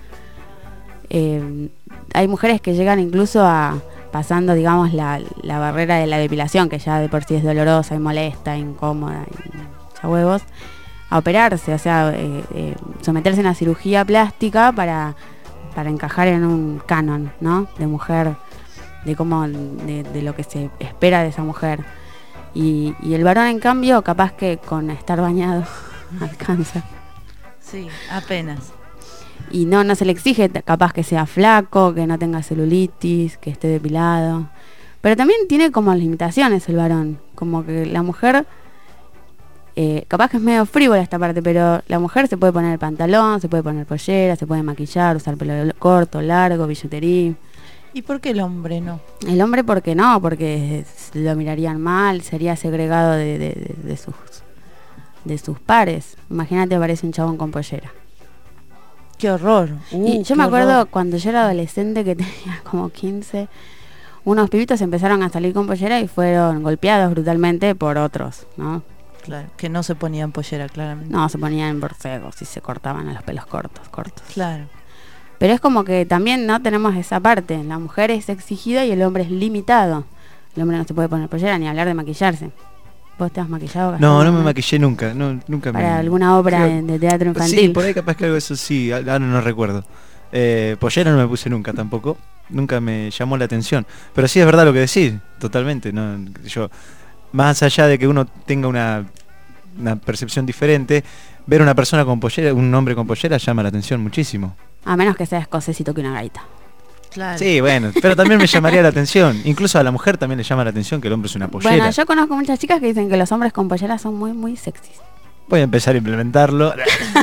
Hay mujeres que llegan incluso a pasando, digamos, la barrera de la depilación, que ya de por sí es dolorosa y molesta, incómoda, y ya huevos, a operarse, o sea, someterse a una cirugía plástica para encajar en un canon, ¿no? De mujer, de cómo, de lo que se espera de esa mujer. Y el varón, en cambio, capaz que con estar bañado alcanza. Sí, apenas. Y no se le exige capaz que sea flaco, que no tenga celulitis, que esté depilado. Pero también tiene como limitaciones el varón. Como que la mujer, capaz que es medio frívola esta parte, pero la mujer se puede poner el pantalón, se puede poner pollera, se puede maquillar, usar pelo corto, largo, billutería. ¿Y por qué el hombre no? El hombre, ¿por qué no? Porque lo mirarían mal, sería segregado de sus pares. Imagínate, aparece un chabón con pollera. ¡Qué horror! Y yo me acuerdo cuando yo era adolescente, que tenía como 15, unos pibitos empezaron a salir con pollera y fueron golpeados brutalmente por otros, ¿no? Claro, que no se ponían pollera, claramente. No, se ponían borcegos y se cortaban a los pelos cortos. Claro. Pero es como que también no tenemos esa parte. La mujer es exigida y el hombre es limitado. El hombre no se puede poner pollera ni hablar de maquillarse. ¿Vos te has maquillado, Gastón? No me maquillé nunca. Nunca para alguna obra de teatro infantil. Sí, por ahí capaz que algo de eso sí, ahora no recuerdo. Pollera no me puse nunca tampoco. Nunca me llamó la atención. Pero sí es verdad lo que decís, totalmente. No, yo, más allá de que uno tenga una percepción diferente, ver una persona con pollera, un hombre con pollera, llama la atención muchísimo. A menos que sea escocés y toque una gaita. Claro. Sí, bueno, pero también me llamaría la atención. Incluso a la mujer también le llama la atención que el hombre es una pollera. Bueno, yo conozco muchas chicas que dicen que los hombres con pollera son muy, muy sexys. Voy a empezar a implementarlo.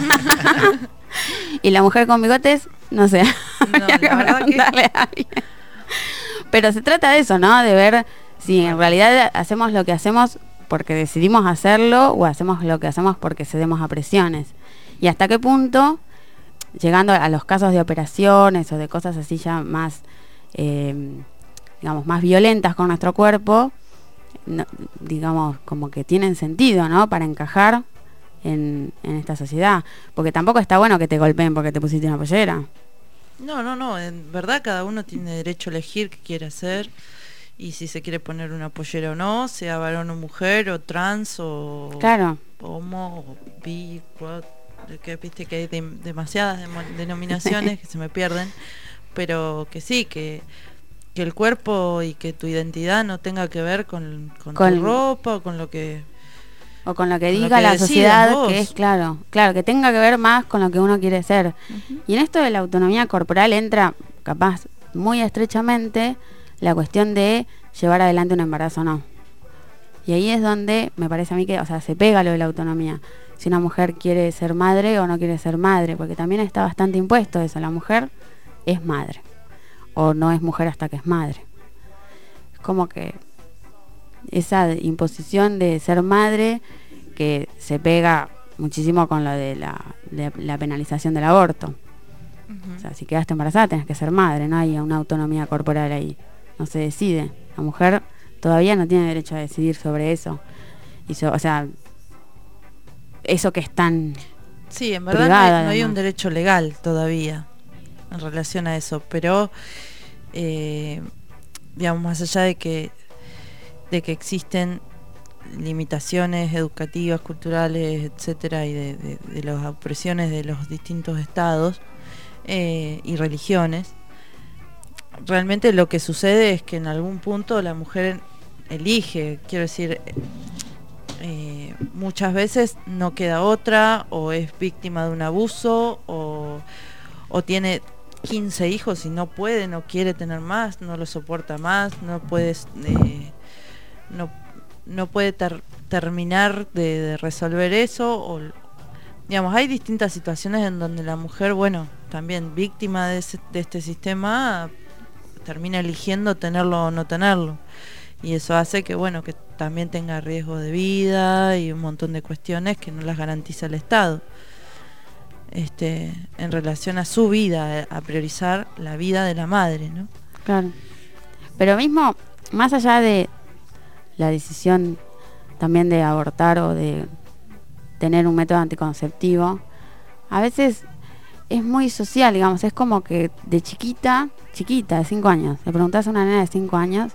Y la mujer con bigotes, no sé. No, la verdad que... a alguien. Pero se trata de eso, ¿no? De ver si en realidad hacemos lo que hacemos porque decidimos hacerlo o hacemos lo que hacemos porque cedemos a presiones. Y hasta qué punto, llegando a los casos de operaciones o de cosas así ya más, digamos, más violentas con nuestro cuerpo, no, digamos, como que tienen sentido, ¿no? Para encajar en esta sociedad. Porque tampoco está bueno que te golpeen porque te pusiste una pollera. No, en verdad cada uno tiene derecho a elegir qué quiere hacer y si se quiere poner una pollera o no, sea varón o mujer o trans o claro, homo o bi, que viste que hay demasiadas denominaciones que se me pierden, pero que sí, que que el cuerpo y que tu identidad no tenga que ver con tu ropa o con lo que... O con lo que con lo diga que la decidas sociedad, vos. que es claro, que tenga que ver más con lo que uno quiere ser. Y en esto de la autonomía corporal entra, capaz, muy estrechamente, la cuestión de llevar adelante un embarazo o no. Y ahí es donde me parece a mí que, o sea, se pega lo de la autonomía. Si una mujer quiere ser madre o no quiere ser madre, porque también está bastante impuesto eso. La mujer es madre, o no es mujer hasta que es madre. Es como que esa imposición de ser madre que se pega muchísimo con lo de la penalización del aborto. O sea, si quedaste embarazada tenés que ser madre, no hay una autonomía corporal ahí, no se decide. La mujer todavía no tiene derecho a decidir sobre eso. O sea, eso que es tan Sí, en verdad privada, no hay además. un derecho legal todavía en relación a eso, pero digamos, más allá de que existen limitaciones educativas, culturales, etcétera, y de las opresiones de los distintos estados y religiones, realmente lo que sucede es que en algún punto la mujer elige, quiero decir, muchas veces no queda otra, o es víctima de un abuso, o tiene 15 hijos y no puede, no quiere tener más, no lo soporta más, no puede terminar de resolver eso, o digamos, hay distintas situaciones en donde la mujer, bueno, también víctima de este sistema, termina eligiendo tenerlo o no tenerlo, y eso hace que, bueno, que también tenga riesgo de vida y un montón de cuestiones que no las garantiza el Estado en relación a su vida, a priorizar la vida de la madre, ¿no? Claro. Pero mismo, más allá de la decisión también de abortar o de tener un método anticonceptivo, a veces es muy social, digamos, es como que de chiquita, de 5 años, le preguntás a una nena de 5 años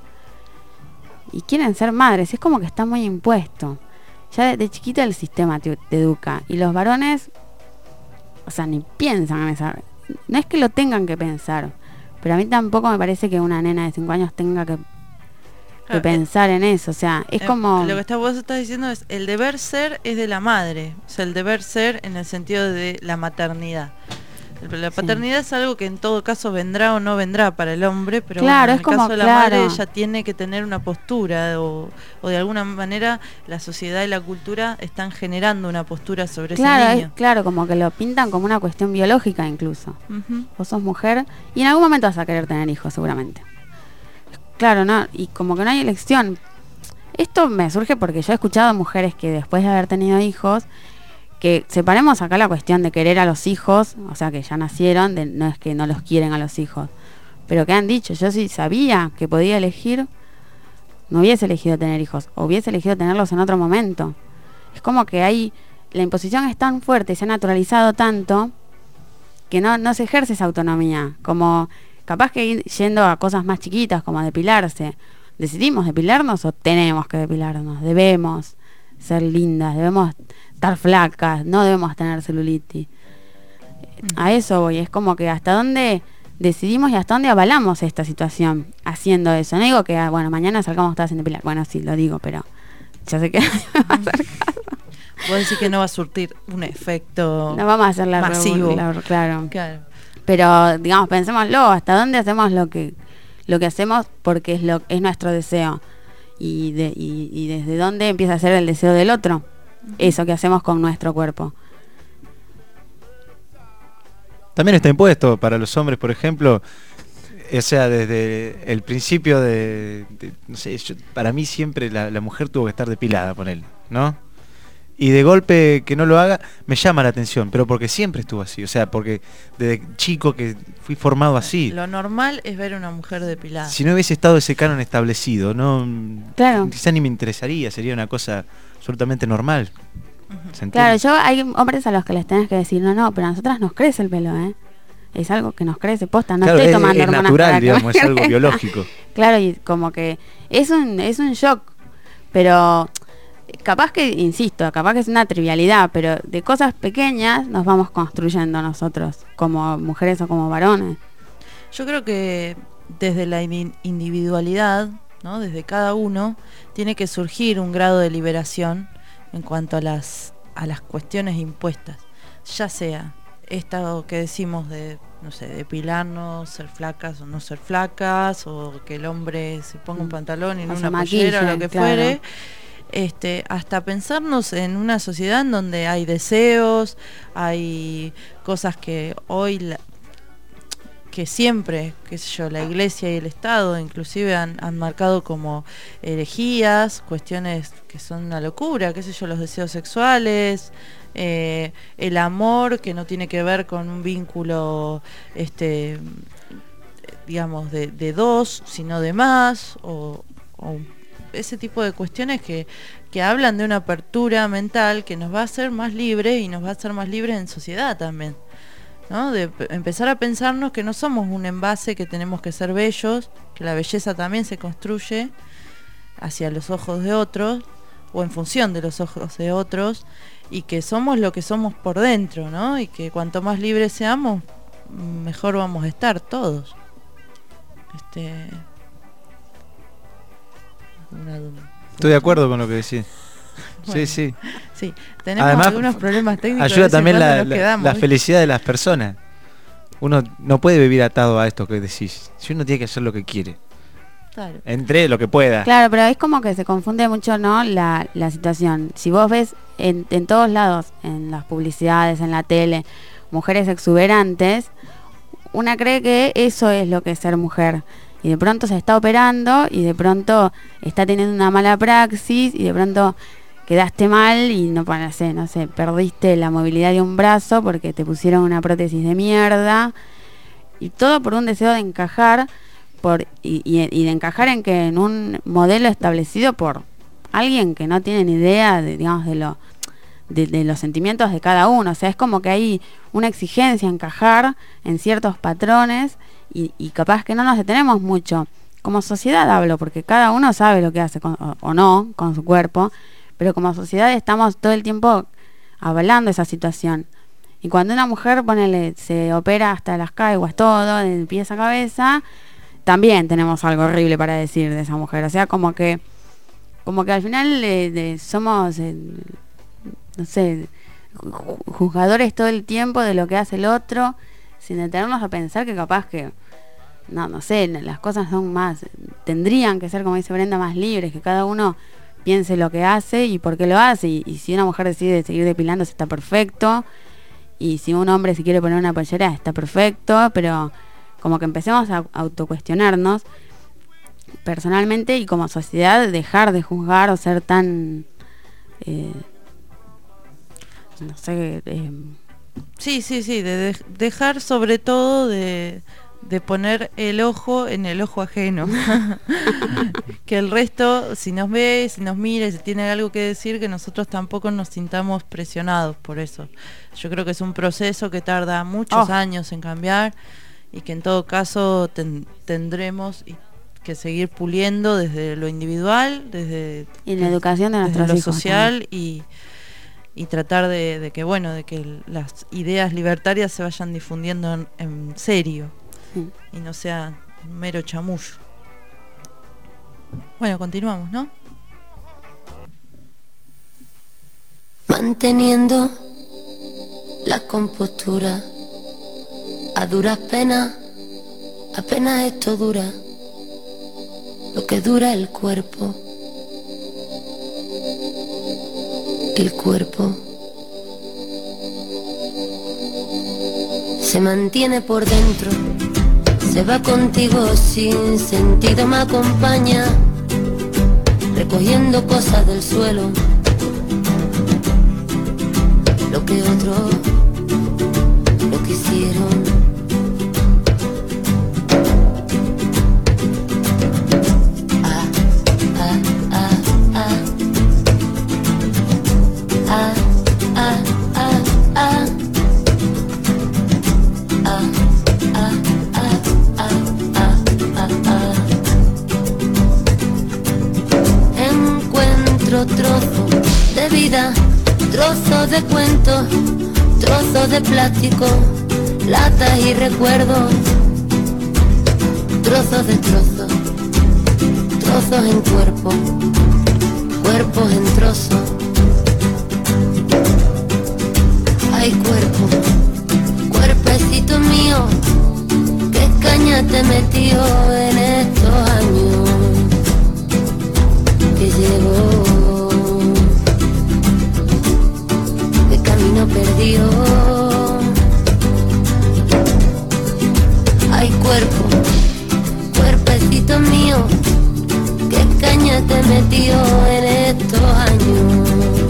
y quieren ser madres, es como que está muy impuesto. Ya de chiquita el sistema te educa, y los varones, o sea, ni piensan en esa. No es que lo tengan que pensar, pero a mí tampoco me parece que una nena de 5 años tenga que pensar en eso. O sea, es como... Lo que vos estás diciendo es, el deber ser es de la madre. O sea, el deber ser en el sentido de la maternidad. La paternidad es algo que en todo caso vendrá o no vendrá para el hombre, pero claro, bueno, en es el como, caso de la claro, madre, ella tiene que tener una postura, o de alguna manera la sociedad y la cultura están generando una postura sobre ese niño. Claro, como que lo pintan como una cuestión biológica incluso. Vos sos mujer y en algún momento vas a querer tener hijos seguramente. Claro, ¿no? Y como que no hay elección. Esto me surge porque yo he escuchado a mujeres que después de haber tenido hijos, que separemos acá la cuestión de querer a los hijos, o sea, que ya nacieron, no es que no los quieren a los hijos, pero que han dicho, yo sí sabía que podía elegir, no hubiese elegido tener hijos, o hubiese elegido tenerlos en otro momento. Es como que la imposición es tan fuerte y se ha naturalizado tanto que no se ejerce esa autonomía, como capaz que yendo a cosas más chiquitas como depilarse. ¿Decidimos depilarnos o tenemos que depilarnos? Debemos ser lindas, debemos estar flacas, no debemos tener celulitis. A eso voy, es como que hasta dónde decidimos y hasta dónde avalamos esta situación haciendo eso. No digo que, bueno, mañana salgamos todas sin depilar. Bueno, sí, lo digo, pero ya sé que no va a hacer caso. Vos decís que no va a surtir un efecto no vamos a hacer masivo. Claro. Pero, digamos, pensémoslo, hasta dónde hacemos lo que hacemos porque es nuestro deseo. Y desde dónde empieza a ser el deseo del otro, eso que hacemos con nuestro cuerpo. También está impuesto para los hombres, por ejemplo, o sea, desde el principio no sé, para mí siempre la mujer tuvo que estar depilada, ponele, ¿no? Y de golpe que no lo haga, me llama la atención, pero porque siempre estuvo así, o sea, porque desde chico que fui formado así. Lo normal es ver a una mujer depilada. Si no hubiese estado ese canon establecido, no, claro, quizá ni me interesaría, sería una cosa absolutamente normal. Claro, hay hombres a los que les tenés que decir, no, pero a nosotras nos crece el pelo, es algo que nos crece, posta, no, claro, estoy tomando es hormonas natural, para digamos, es algo biológico. Claro, y como que es un shock, pero capaz que, insisto, capaz que es una trivialidad, pero de cosas pequeñas nos vamos construyendo nosotros, como mujeres o como varones. Yo creo que desde la individualidad, ¿no? Desde cada uno, tiene que surgir un grado de liberación en cuanto a las cuestiones impuestas, ya sea esto que decimos de, no sé, depilarnos, ser flacas o no ser flacas, o que el hombre se ponga un pantalón y no una pollera o lo que fuere, hasta pensarnos en una sociedad en donde hay deseos, hay cosas que hoy que siempre, qué sé yo, la Iglesia y el Estado inclusive han marcado como herejías, cuestiones que son una locura, qué sé yo, los deseos sexuales, el amor que no tiene que ver con un vínculo digamos de dos, sino de más, o ese tipo de cuestiones que hablan de una apertura mental que nos va a hacer más libres y nos va a hacer más libres en sociedad también, ¿no? De empezar a pensarnos que no somos un envase, que tenemos que ser bellos, que la belleza también se construye hacia los ojos de otros o en función de los ojos de otros, y que somos lo que somos por dentro, ¿no? Y que cuanto más libres seamos, mejor vamos a estar todos. Estoy de acuerdo con lo que decís. Bueno, sí. Sí, tenemos además, algunos problemas técnicos. Ayuda también la felicidad de las personas. Uno no puede vivir atado a esto que decís. Si uno tiene que hacer lo que quiere. Claro. Entre lo que pueda. Claro, pero es como que se confunde mucho, ¿no? La situación. Si vos ves en todos lados, en las publicidades, en la tele, mujeres exuberantes, una cree que eso es lo que es ser mujer. Y de pronto se está operando y de pronto está teniendo una mala praxis y de pronto quedaste mal y no sé, perdiste la movilidad de un brazo porque te pusieron una prótesis de mierda. Y todo por un deseo de encajar y de encajar en un modelo establecido por alguien que no tiene ni idea de, digamos, de los sentimientos de cada uno. O sea, es como que hay una exigencia a encajar en ciertos patrones y capaz que no nos detenemos mucho. Como sociedad hablo, porque cada uno sabe lo que hace o no con su cuerpo, pero como sociedad estamos todo el tiempo avalando esa situación. Y cuando una mujer, se opera hasta las caiguas, todo, de pies a cabeza, también tenemos algo horrible para decir de esa mujer. O sea, como que al final somos, no sé, juzgadores todo el tiempo de lo que hace el otro, sin detenernos a pensar que capaz que, no sé, las cosas son tendrían que ser, como dice Brenda, más libres, que cada uno piense lo que hace y por qué lo hace. Y si una mujer decide seguir depilándose, está perfecto. Y si un hombre se quiere poner una pollera, está perfecto. Pero como que empecemos a autocuestionarnos personalmente y como sociedad, dejar de juzgar o ser tan no sé, sí, de dejar sobre todo de poner el ojo en el ojo ajeno. Que el resto, si nos ve, si nos mira, si tiene algo que decir, que nosotros tampoco nos sintamos presionados por eso. Yo creo que es un proceso que tarda muchos años en cambiar y que en todo caso tendremos que seguir puliendo desde lo individual, desde la educación de nuestros lo hijos social y tratar de que las ideas libertarias se vayan difundiendo en serio. Y no sea un mero chamullo. Bueno, continuamos, ¿no? Manteniendo la compostura, a duras penas, apenas esto dura, lo que dura el cuerpo. El cuerpo se mantiene por dentro. Se va contigo sin sentido, me acompaña, recogiendo cosas del suelo, lo que otros lo quisieron. Ah, ah, ah, ah. Ah, ah, ah, ah. Encuentro trozos de vida, trozos de cuentos, trozos de plástico, latas y recuerdos. trozos de trozos, trozos en cuerpos, cuerpos en trozos. Hay cuerpo, cuerpecito mío, qué caña te metió en estos años que llevo de camino perdido. Hay cuerpo, cuerpecito mío, qué caña te metió en estos años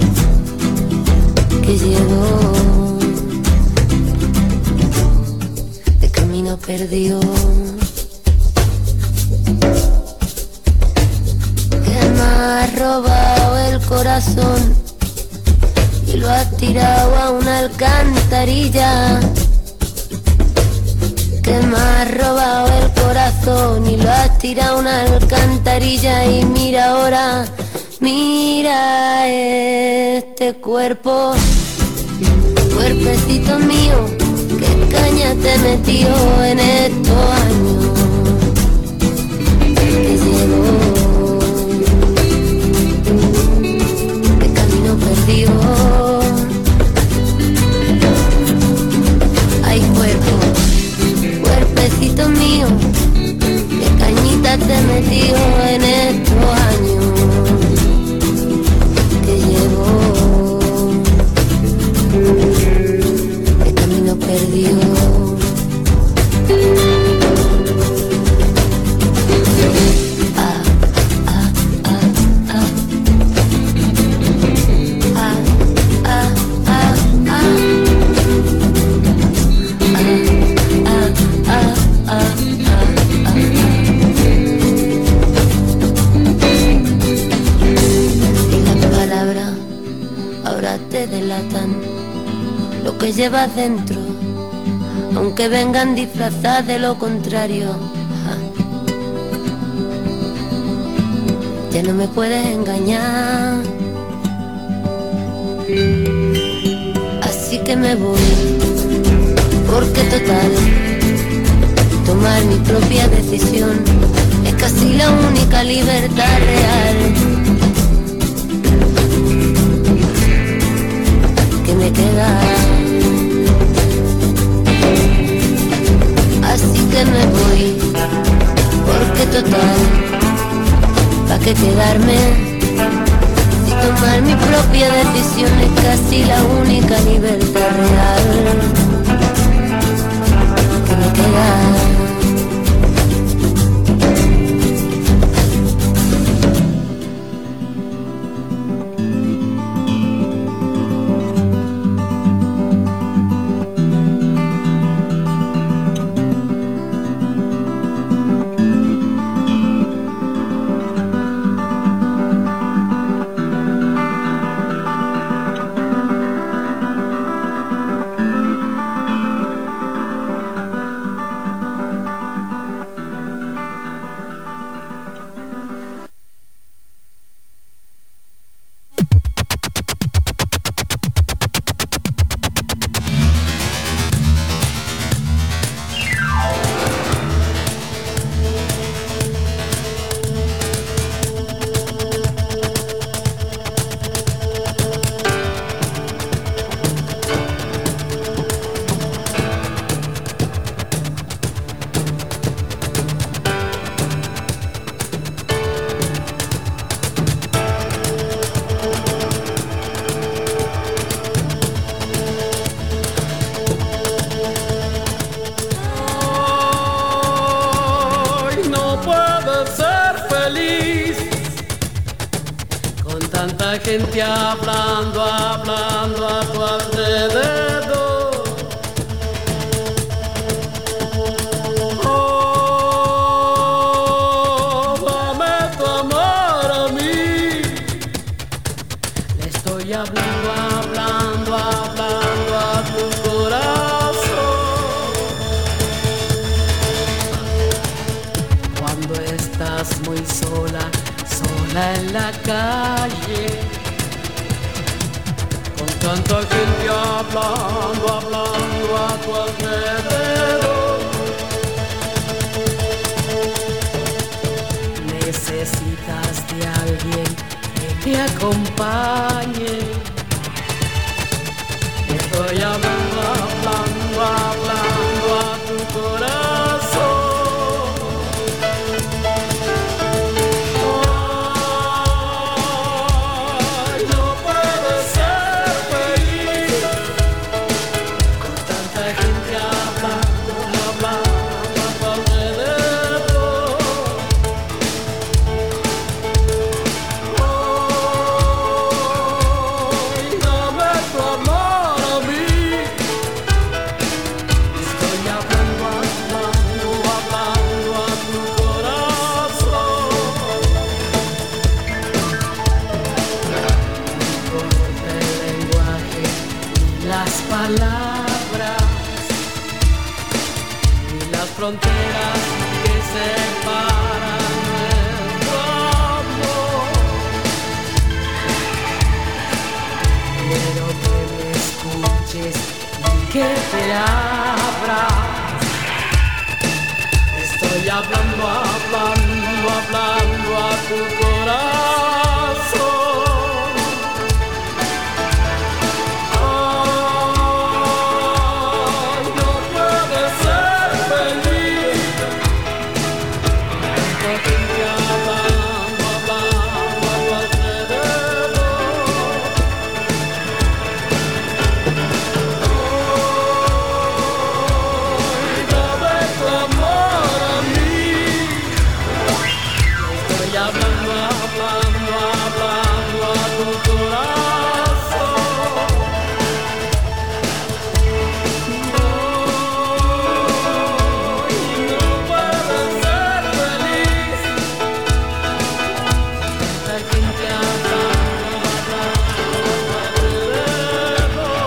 que llevo de camino perdido. Que me has robado el corazón y lo has tirado a una alcantarilla. Que me has robado el corazón y lo has tirado a una alcantarilla. Y mira ahora, mira este cuerpo, cuerpecito mío, qué caña te metió en estos años que llevo de camino perdido. Hay cuerpo, cuerpecito mío, qué cañita te metió en estos años que llevo de camino perdido. Te delatan lo que llevas dentro, aunque vengan disfrazadas de lo contrario. Ya no me puedes engañar, así que me voy, porque total, tomar mi propia decisión es casi la única libertad real que me queda. Así que me voy, porque total, ¿pa' qué quedarme? Si tomar mi propia decisión es casi la única libertad real que me queda. Gente hablando, hablando a tu alrededor. Oh, dame tu amor a mí. Le estoy hablando, hablando, hablando a tu corazón. Cuando estás muy sola, sola en la calle, tanta gente hablando, hablando a tu alrededor. necesitas de alguien que te acompañe. Estoy hablando, hablando, hablando a tu corazón. Ay, no puedes ser feliz con tanta gente hablando, hablando a tu alrededor. Ay, dame tu amor a mí. Estoy hablando, hablando, hablando a tu corazón. No importa el lenguaje y las palabras y las fronteras que separan nuestro amor. Quiero que me escuches y que te abras. Estoy hablando, hablando, hablando a tu corazón. Ay, no puedes ser feliz. Tanta gente hablando, hablando a tu alrededor. Ay, dame tu amor a mí. Estoy hablando, hablando, hablando a tu corazón. Ay, no puedes ser feliz. Tanta gente hablando, hablando a tu alrededor.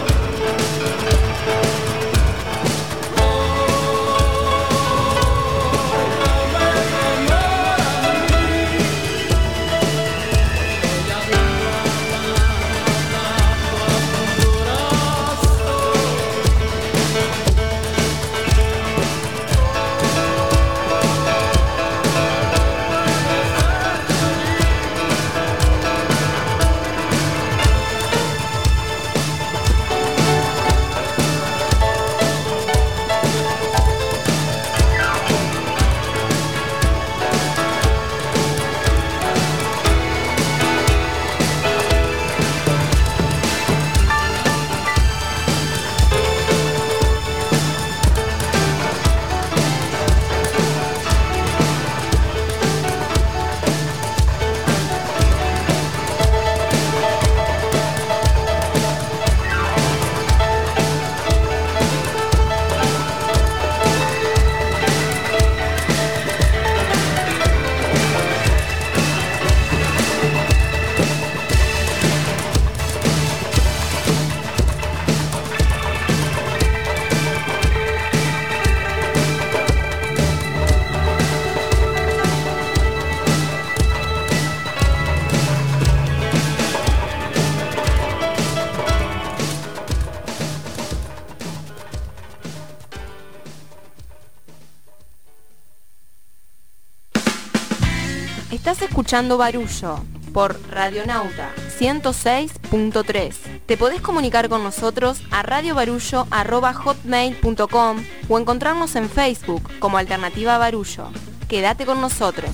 Estás escuchando Barullo por Radionauta 106.3. Te podés comunicar con nosotros a radiobarullo@hotmail.com o encontrarnos en Facebook como Alternativa Barullo. Quédate con nosotros.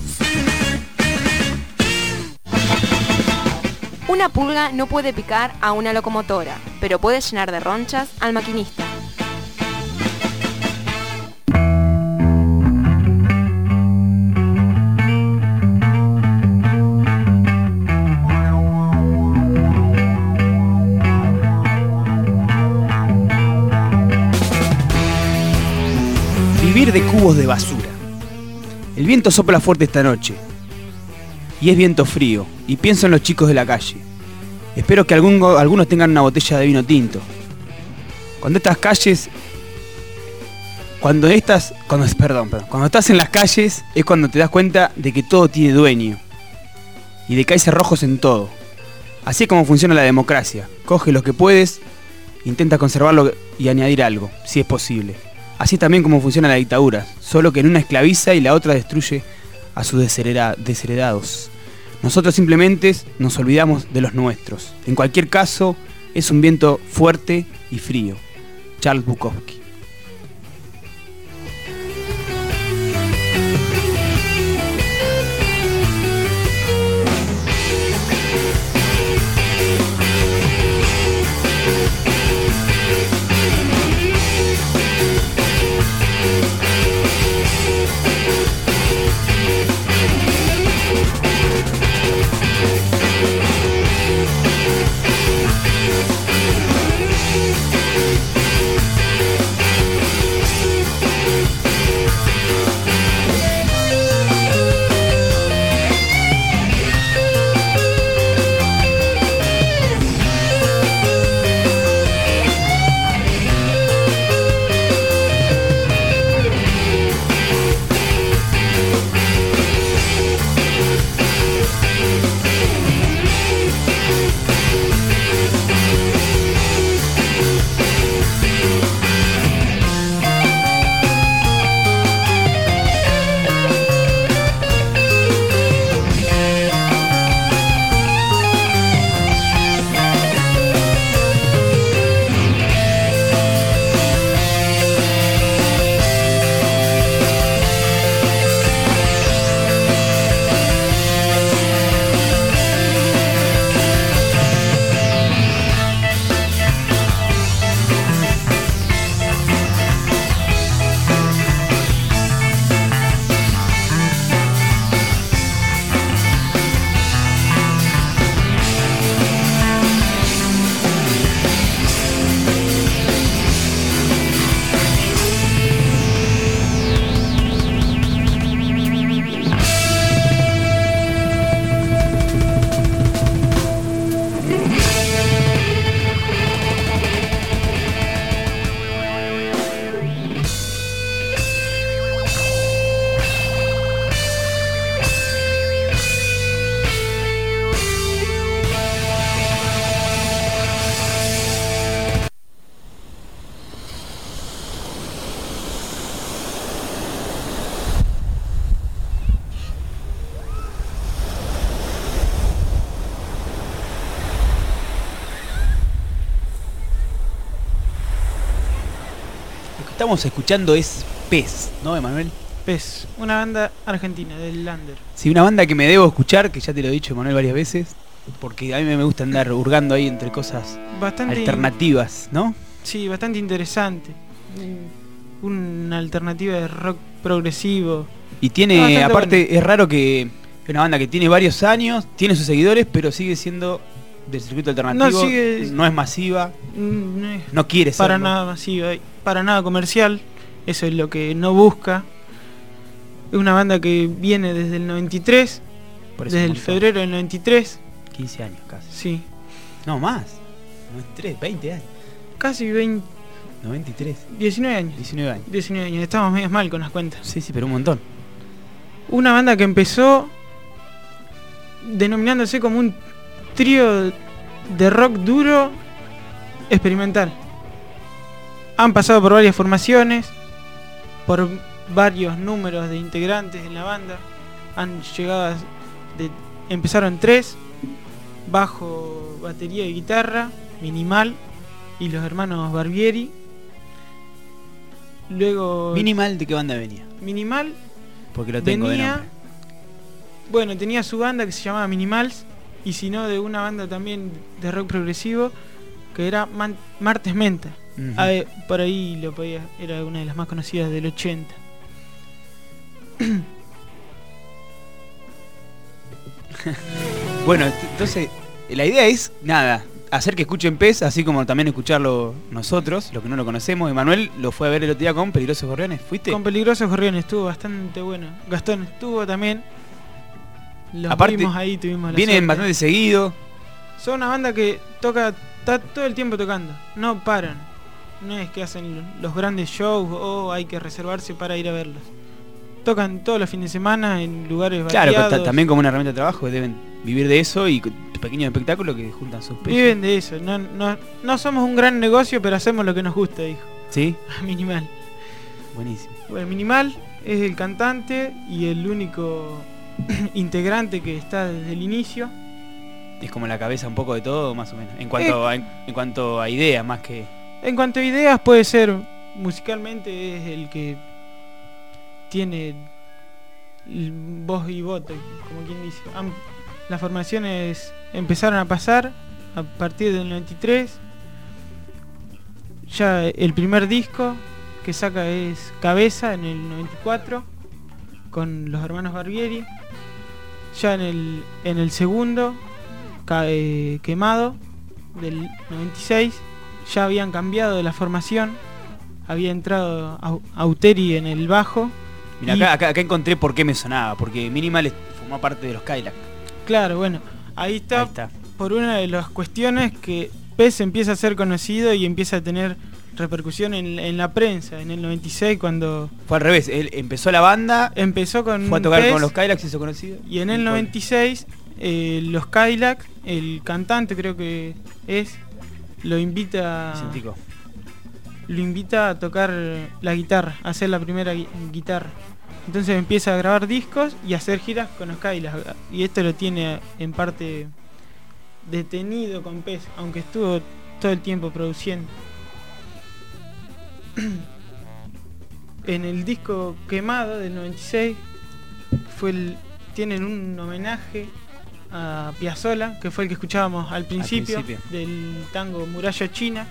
Una pulga no puede picar a una locomotora, pero puede llenar de ronchas al maquinista. Vivir de cubos de basura. El viento sopla fuerte esta noche. Y es viento frío. Y pienso en los chicos de la calle. Espero que algunos tengan una botella de vino tinto. Cuando estás en las calles es cuando te das cuenta de que todo tiene dueño. Y de que hay cerrojos en todo. Así es como funciona la democracia. Coge lo que puedes, intenta conservarlo y añadir algo, si es posible. Así es también como funciona la dictadura, solo que en una esclaviza y la otra destruye a sus desheredados. Nosotros simplemente nos olvidamos de los nuestros. En cualquier caso, es un viento fuerte y frío. Charles Bukowski. Estamos escuchando es Pez, ¿no, Emanuel? Pez, una banda argentina del Lander. Sí, una banda que me debo escuchar, que ya te lo he dicho, Emanuel, varias veces, porque a mí me gusta andar hurgando ahí entre cosas alternativas, ¿no? Sí, bastante interesante. Una alternativa de rock progresivo. Y tiene, aparte, bueno. Es raro que es una banda que tiene varios años, tiene sus seguidores, pero sigue siendo del circuito alternativo, no es masiva, no quiere ser para nada masiva, para nada comercial, eso es lo que no busca. Es una banda que viene desde el 93, desde el febrero del 93. 15 años casi. Sí. No, más. 93, 20 años. Casi 20. 93. 19 años. 19 años. Estamos medio mal con las cuentas. Sí, pero un montón. Una banda que empezó denominándose como un trío de rock duro experimental. Han pasado por varias formaciones, por varios números de integrantes en la banda. Han llegado empezaron 3: bajo, batería y guitarra, Minimal y los hermanos Barbieri. Luego ¿Minimal de qué banda venía? Minimal porque lo tengo de nombre. Bueno, tenía su banda que se llamaba Minimals, y si no, de una banda también de rock progresivo que era Martes Menta. Por ahí lo podía, era una de las más conocidas del 80. Bueno, entonces la idea es nada, hacer que escuchen Pez, así como también escucharlo nosotros, los que no lo conocemos. Emanuel lo fue a ver el otro día con Peligrosos Gorriones. ¿Fuiste? Con Peligrosos Gorriones estuvo bastante bueno. Gastón estuvo también. Los aparte, vimos ahí, tuvimos la vienen suerte. bastante seguido. Son una banda que toca, está todo el tiempo tocando, no paran. No es que hacen los grandes shows o hay que reservarse para ir a verlos. Tocan todos los fines de semana en lugares variados. Claro, pero también como una herramienta de trabajo, deben vivir de eso y pequeños espectáculos que juntan sus pesos. Viven de eso, no somos un gran negocio, pero hacemos lo que nos gusta, dijo. ¿Sí? Minimal. Buenísimo. Bueno, Minimal es el cantante y el único integrante que está desde el inicio. Es como la cabeza un poco de todo, más o menos. En cuanto a ideas, más que... En cuanto a ideas, puede ser musicalmente es el que tiene voz y voto, como quien dice. Las formaciones empezaron a pasar a partir del 93. Ya el primer disco que saca es Cabeza en el 94 con los hermanos Barbieri. Ya en el segundo, Quemado, del 96, ya habían cambiado de la formación. Había entrado Auteri en el bajo. Mira, acá encontré por qué me sonaba, porque Minimal formó parte de los Cadillac. Claro, bueno, ahí está. Por una de las cuestiones que Pez empieza a ser conocido y empieza a tener repercusión en la prensa. En el 96, cuando... Fue al revés, él empezó la banda, fue a tocar Pez, con los Cadillac, se hizo conocido. Y en el 96, los Cadillac, el cantante creo que lo invita a tocar la guitarra, a hacer la primera guitarra. Entonces empieza a grabar discos y a hacer giras con los Cadillac. Y esto lo tiene en parte detenido con Pez, aunque estuvo todo el tiempo produciendo. En el disco Quemado del 96 tienen un homenaje a Piazzolla, que fue el que escuchábamos al principio. Del tango Muralla China.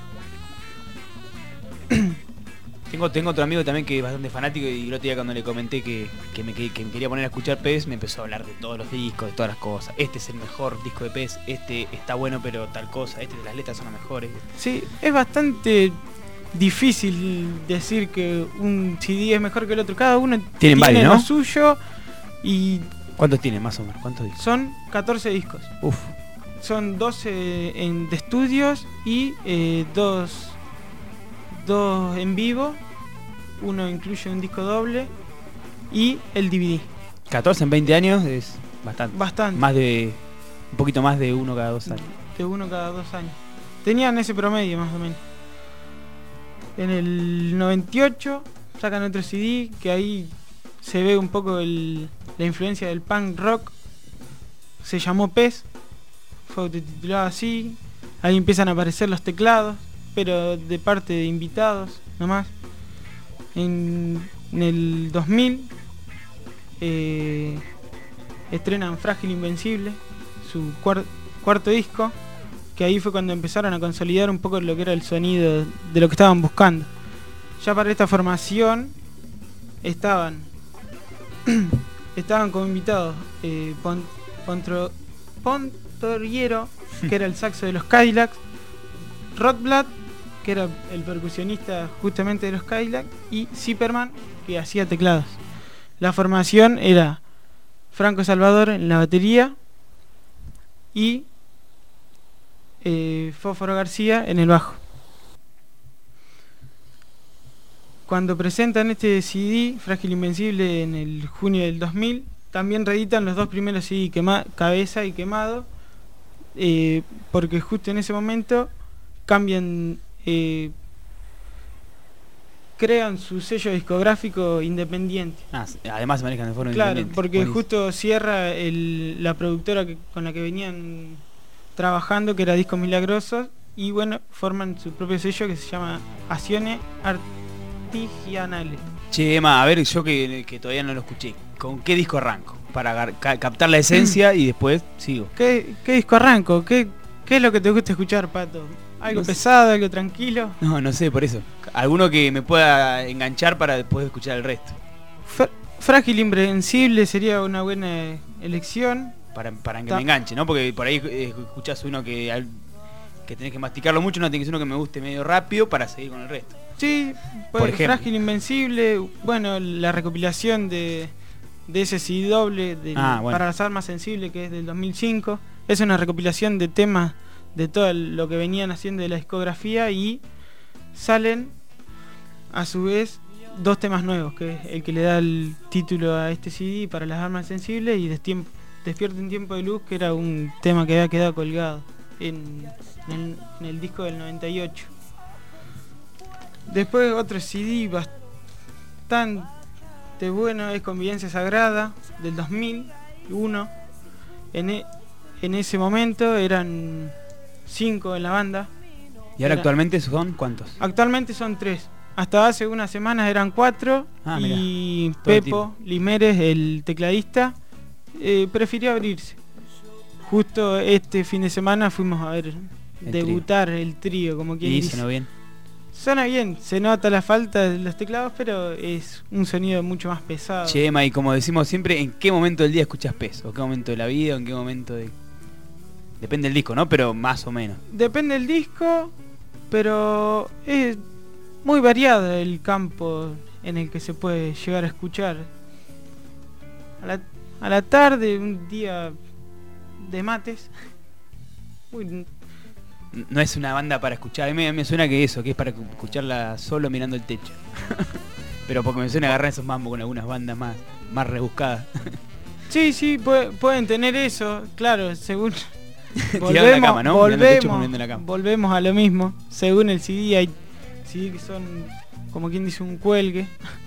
Tengo otro amigo también que es bastante fanático, y el otro día cuando le comenté que me quería poner a escuchar Pez, me empezó a hablar de todos los discos, de todas las cosas. Este es el mejor disco de Pez, este está bueno pero tal cosa, las letras son las mejores. Sí, es bastante difícil decir que un CD es mejor que el otro. Cada uno tiene varios, ¿no? Lo suyo. Y ¿cuántos tiene más o menos? ¿Cuántos discos? Son 14 discos. Uf. Son 12 de estudios y dos en vivo. Uno incluye un disco doble y el DVD. 14 en 20 años es bastante. Un poquito más de uno cada 2 años. De uno cada 2 años. Tenían ese promedio más o menos. En el 98 sacan otro CD que ahí se ve un poco la influencia del punk rock. Se llamó Pez, fue autotitulado así. Ahí empiezan a aparecer los teclados, pero de parte de invitados nomás. En el 2000 estrenan Frágil Invencible, su cuarto disco, que ahí fue cuando empezaron a consolidar un poco lo que era el sonido de lo que estaban buscando. Ya para esta formación estaban como invitados Pontoriero, que era el saxo de los Cadillacs, Rotblat, que era el percusionista justamente de los Cadillac, y Zipperman, que hacía teclados. La formación era Franco Salvador en la batería y Fósforo García en el bajo. Cuando presentan este CD, Frágil Invencible, en el junio del 2000, también reeditan los dos primeros CD, Cabeza y Quemado, porque justo en ese momento cambian, crean su sello discográfico independiente. Además se manejan de forma Claro, independiente. porque justo cierra la productora con la que venían trabajando, que era Discos Milagrosos, y bueno, forman su propio sello que se llama Acciones Artigianales. Che, Emma, a ver, yo que todavía no lo escuché, ¿con qué disco arranco? Para captar la esencia y después sigo. ¿Qué disco arranco? ¿Qué es lo que te gusta escuchar, Pato? ¿Algo pesado, algo tranquilo? No sé, por eso. Alguno que me pueda enganchar para después escuchar el resto. Frágil Invencible sería una buena elección. Para que me enganche, ¿no? Porque por ahí escuchás uno que tenés que masticarlo mucho, no tiene que ser uno que me guste medio rápido para seguir con el resto. Sí, por ejemplo, Frágil Invencible, bueno, la recopilación de ese CD doble para las almas sensibles, que es del 2005, es una recopilación de temas de todo lo que venían haciendo de la discografía, y salen a su vez 2 temas nuevos, que es el que le da el título a este CD, Para las almas sensibles, y Despierta en tiempo de luz, que era un tema que había quedado colgado en el disco del 98. Después otro CD bastante bueno, es Convivencia Sagrada, del 2001. En ese momento eran 5 en la banda. ¿Y ahora actualmente son cuántos? Actualmente son 3. Hasta hace unas semanas eran 4. Y mirá, Pepo Limeres, el tecladista, prefirió abrirse. Justo este fin de semana fuimos a ver debutar el trío, como quien dice. ¿Y sonó bien? Suena bien, se nota la falta de los teclados, pero es un sonido mucho más pesado. Chema, y como decimos siempre, ¿en qué momento del día escuchas Pez? ¿O qué momento de la vida? ¿O en qué momento de...? Depende del disco, ¿no? Pero más o menos. Depende del disco, pero es muy variado el campo en el que se puede llegar a escuchar. A la tarde, un día de mates. No es una banda para escuchar. A mí me suena que eso, que es para escucharla solo mirando el techo. Pero porque me suena agarrar esos mambos con algunas bandas más rebuscadas. Sí, pueden tener eso, claro, según... Tirado en la cama, ¿no? Mirando el techo, poniendo en la cama. Volvemos a lo mismo. Según el CD, hay CD que son, como quien dice, un cuelgue.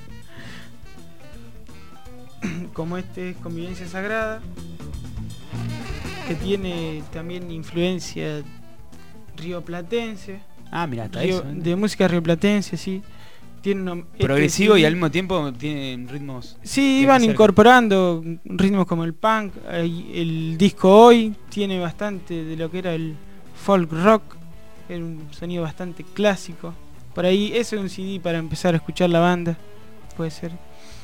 Como este es Convivencia Sagrada, que tiene también influencia rioplatense. Mira, está eso. De música rioplatense, sí. Tiene progresivo y al mismo tiempo tiene ritmos. Sí, iban incorporando ritmos como el punk. El disco Hoy tiene bastante de lo que era el folk rock. Era un sonido bastante clásico. Por ahí, ese es un CD para empezar a escuchar la banda. Puede ser.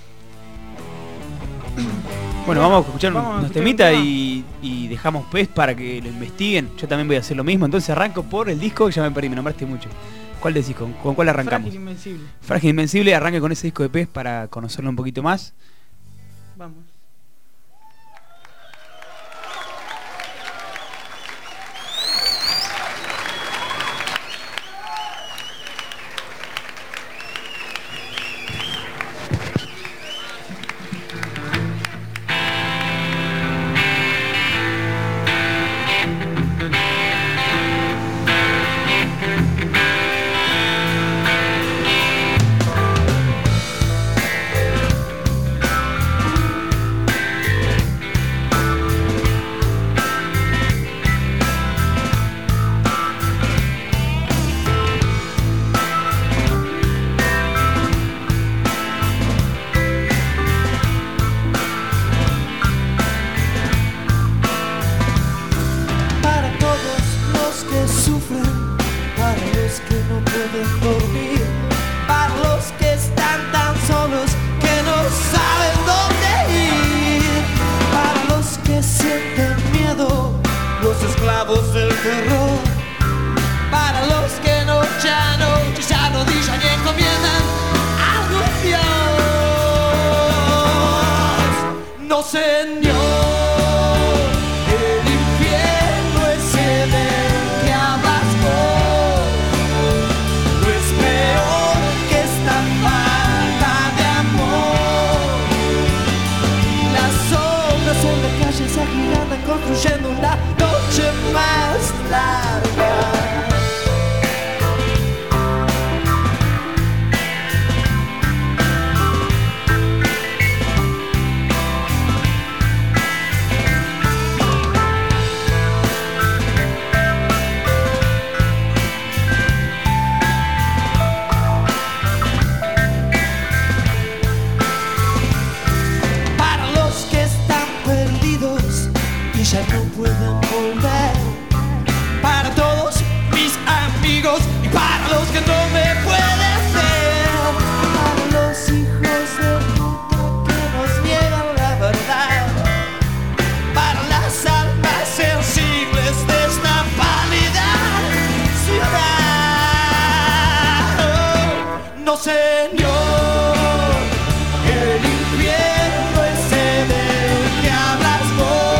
Bueno, vamos a escuchar unos temitas y dejamos Pez para que lo investiguen. Yo también voy a hacer lo mismo. Entonces arranco por el disco, ya me perdí, me nombraste mucho. ¿Cuál decís? ¿Con cuál arrancamos? Frágil Invencible. Frágil Invencible, arranque con ese disco de Pez para conocerlo un poquito más. Vamos.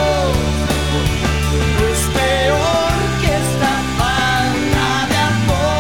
Peor que esta falta de amor.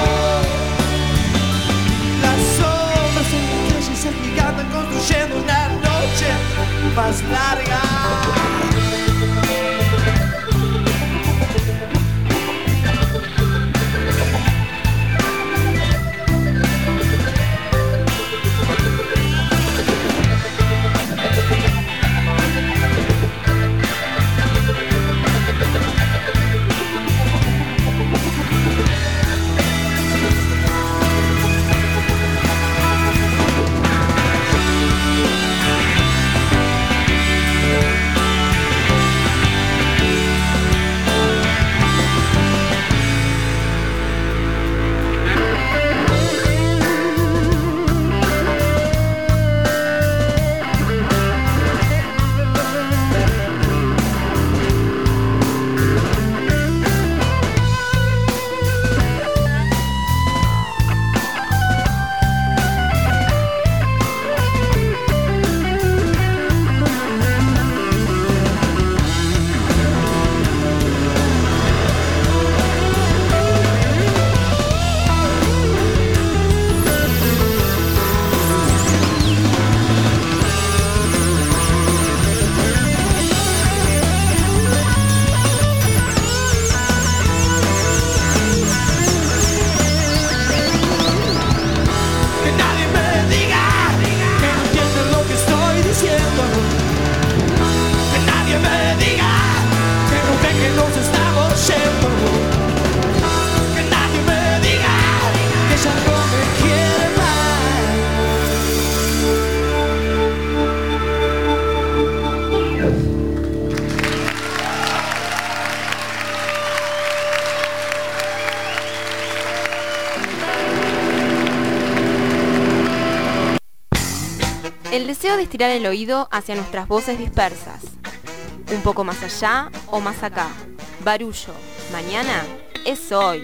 El deseo de estirar el oído hacia nuestras voces dispersas. Un poco más allá o más acá. Barullo, mañana es hoy.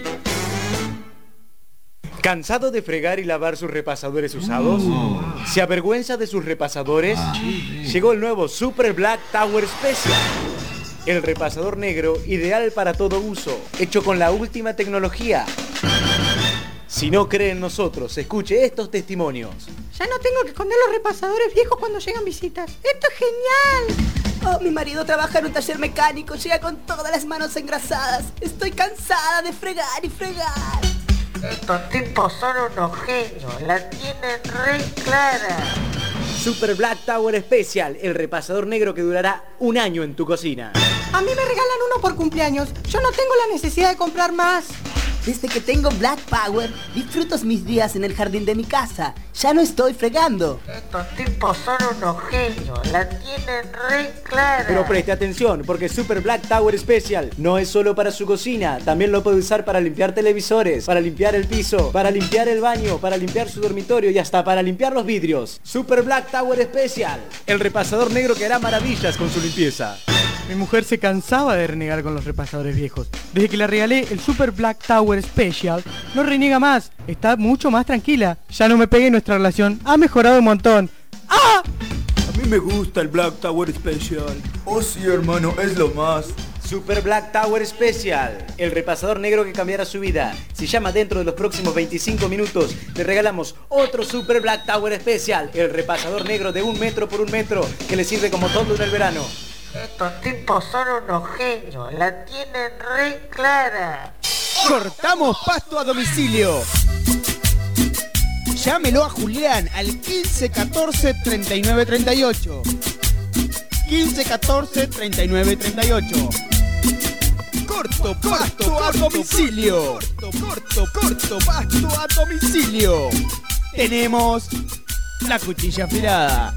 ¿Cansado de fregar y lavar sus repasadores usados? ¿Se avergüenza de sus repasadores? Llegó el nuevo Super Black Tower Special. El repasador negro ideal para todo uso, hecho con la última tecnología. Si no cree en nosotros, escuche estos testimonios. Ya no tengo que esconder los repasadores viejos cuando llegan visitas. ¡Esto es genial! Oh, mi marido trabaja en un taller mecánico, llega con todas las manos engrasadas. Estoy cansada de fregar y fregar. Estos tipos son unos genios, la tienen re clara. Super Black Tower Special, el repasador negro que durará 1 año en tu cocina. A mí me regalan uno por cumpleaños. Yo no tengo la necesidad de comprar más. Desde que tengo Black Power, disfruto mis días en el jardín de mi casa. Ya no estoy fregando. Estos tipos son unos genios, la tienen re clara. Pero preste atención, porque Super Black Tower Special no es solo para su cocina. También lo puede usar para limpiar televisores, para limpiar el piso, para limpiar el baño, para limpiar su dormitorio y hasta para limpiar los vidrios. Super Black Tower Special, el repasador negro que hará maravillas con su limpieza. Mi mujer se cansaba de renegar con los repasadores viejos. Desde que le regalé el Super Black Tower Special, no reniega más. Está mucho más tranquila. Ya no me pegué, nuestra relación ha mejorado un montón. ¡Ah! A mí me gusta el Black Tower Special. Oh sí, hermano, es lo más. Super Black Tower Special, el repasador negro que cambiará su vida. Si llama dentro de los próximos 25 minutos, le regalamos otro Super Black Tower Special, el repasador negro de 1 metro por 1 metro, que le sirve como todo en el verano. Estos tipos son unos genios, la tienen re clara. Cortamos pasto a domicilio. Llámelo a Julián al 1514 3938. 1514 3938. Corto pasto a domicilio. Corto pasto a domicilio. Tenemos la cuchilla afilada.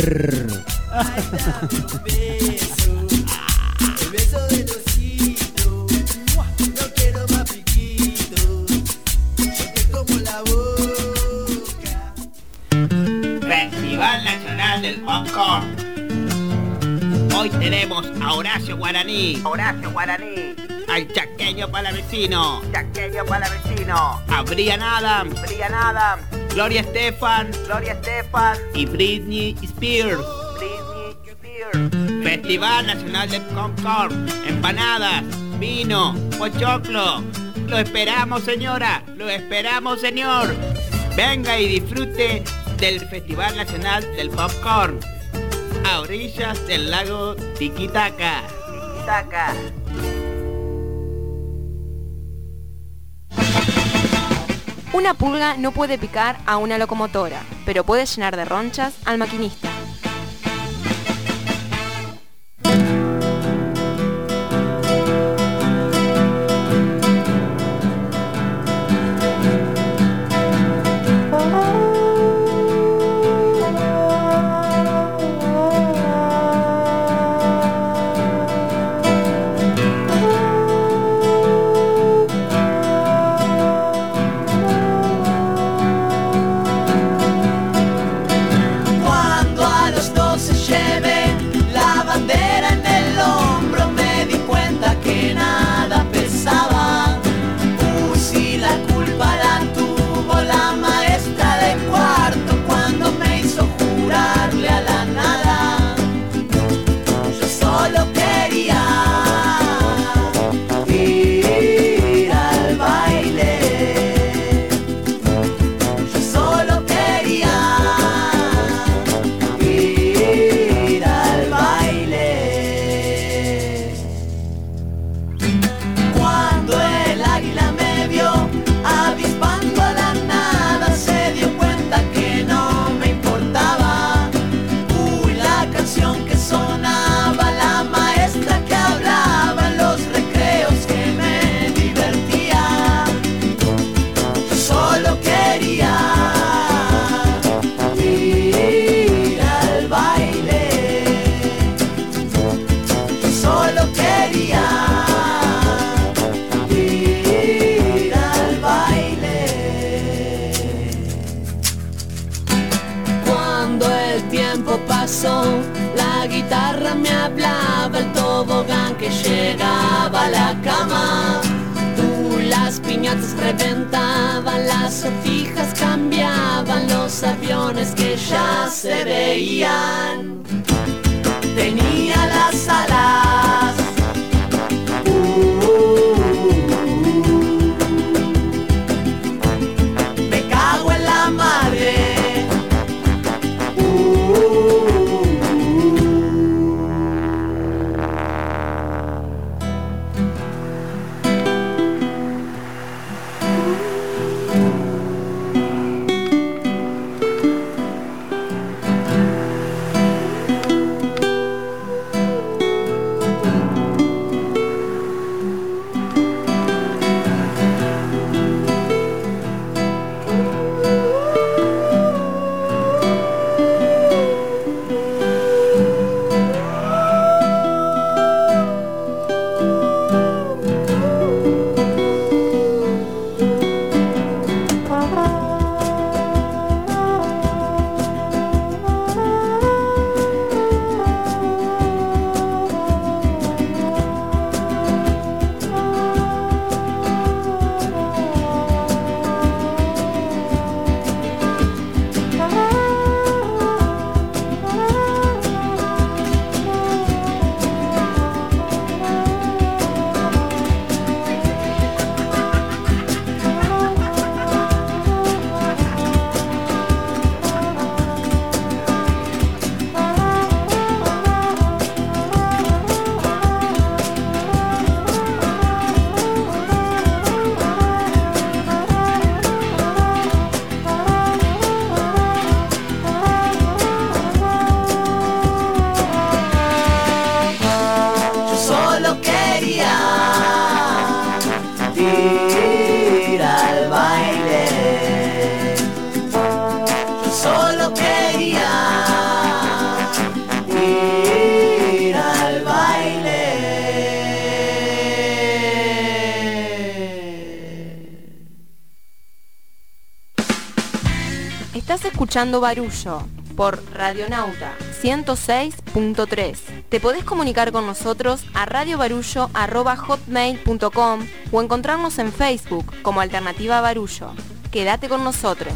El beso de losito, no quiero más piquitos, porque como la boca. Festival Nacional del Popcorn. Hoy tenemos a Horacio Guaraní. Al Chaqueño Palavecino. A Brian Adams. Gloria Estefan. Y Britney Spears. Festival Nacional del Popcorn. Empanadas, vino, pochoclo. Lo esperamos, señora. Lo esperamos, señor. Venga y disfrute del Festival Nacional del Popcorn. A orillas del lago Tiquitaca. Una pulga no puede picar a una locomotora, pero puede llenar de ronchas al maquinista. Cuando guitarra me hablaba, el tobogán que llegaba a la cama. Las piñatas reventaban, las sortijas cambiaban, los aviones que ya se veían. Tenía las alas. Me cago en la madre. Estás escuchando Barullo por Radionauta 106.3. Te podés comunicar con nosotros a radiobarullo@hotmail.com o encontrarnos en Facebook como Alternativa Barullo. Quédate con nosotros.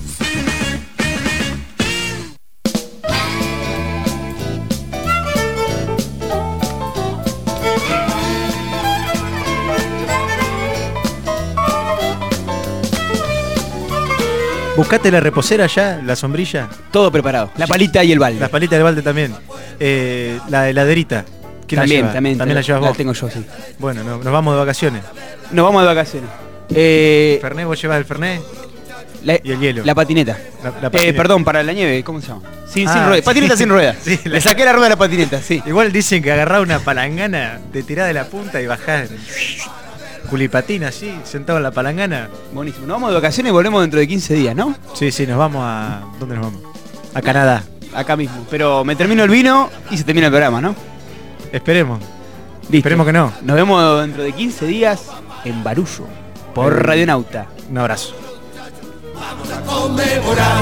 Buscate la reposera ya, la sombrilla. Todo preparado. La palita y el balde. La palita y el balde también. La heladerita. ¿Quién También, la lleva? también la llevas vos. La tengo yo, sí. Bueno, nos vamos de vacaciones. Nos vamos de vacaciones. Fernet, vos llevas el Fernet y el hielo. La patineta. La patineta. Perdón, para la nieve, ¿cómo se llama? Sin ruedas. Sí. Patineta sin ruedas. Sí, Le saqué la rueda a la patineta, sí. Igual dicen que agarrá una palangana, te tirás de la punta y bajás culipatina así, sentado en la palangana. Buenísimo. Nos vamos de vacaciones y volvemos dentro de 15 días, ¿no? Sí, nos vamos a... ¿Dónde nos vamos? A Canadá. Acá mismo. Pero me termino el vino y se termina el programa, ¿no? Esperemos. Listo. Esperemos que no. Nos vemos dentro de 15 días en Barullo por Radionauta. Un abrazo. Vamos a conmemorar.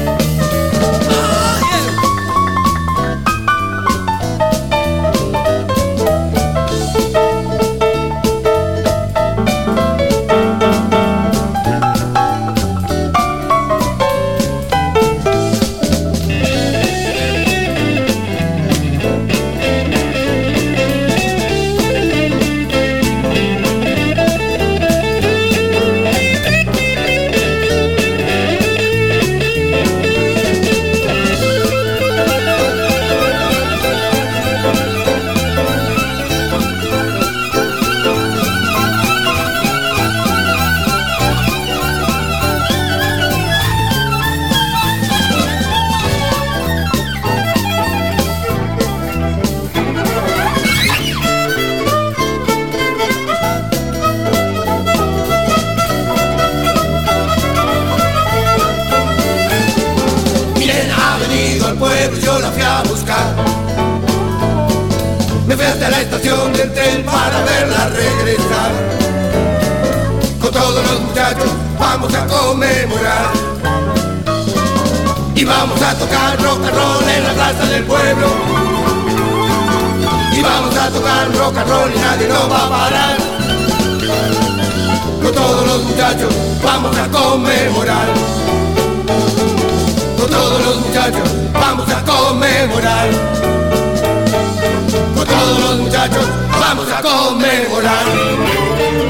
Yo la fui a buscar. Me fui hasta la estación del tren para verla regresar. Con todos los muchachos vamos a conmemorar. Y vamos a tocar rock and roll en la plaza del pueblo. y vamos a tocar rock and roll y nadie nos va a parar. Con todos los muchachos vamos a conmemorar. Con todos los muchachos vamos a conmemorar. Con todos los muchachos vamos a conmemorar.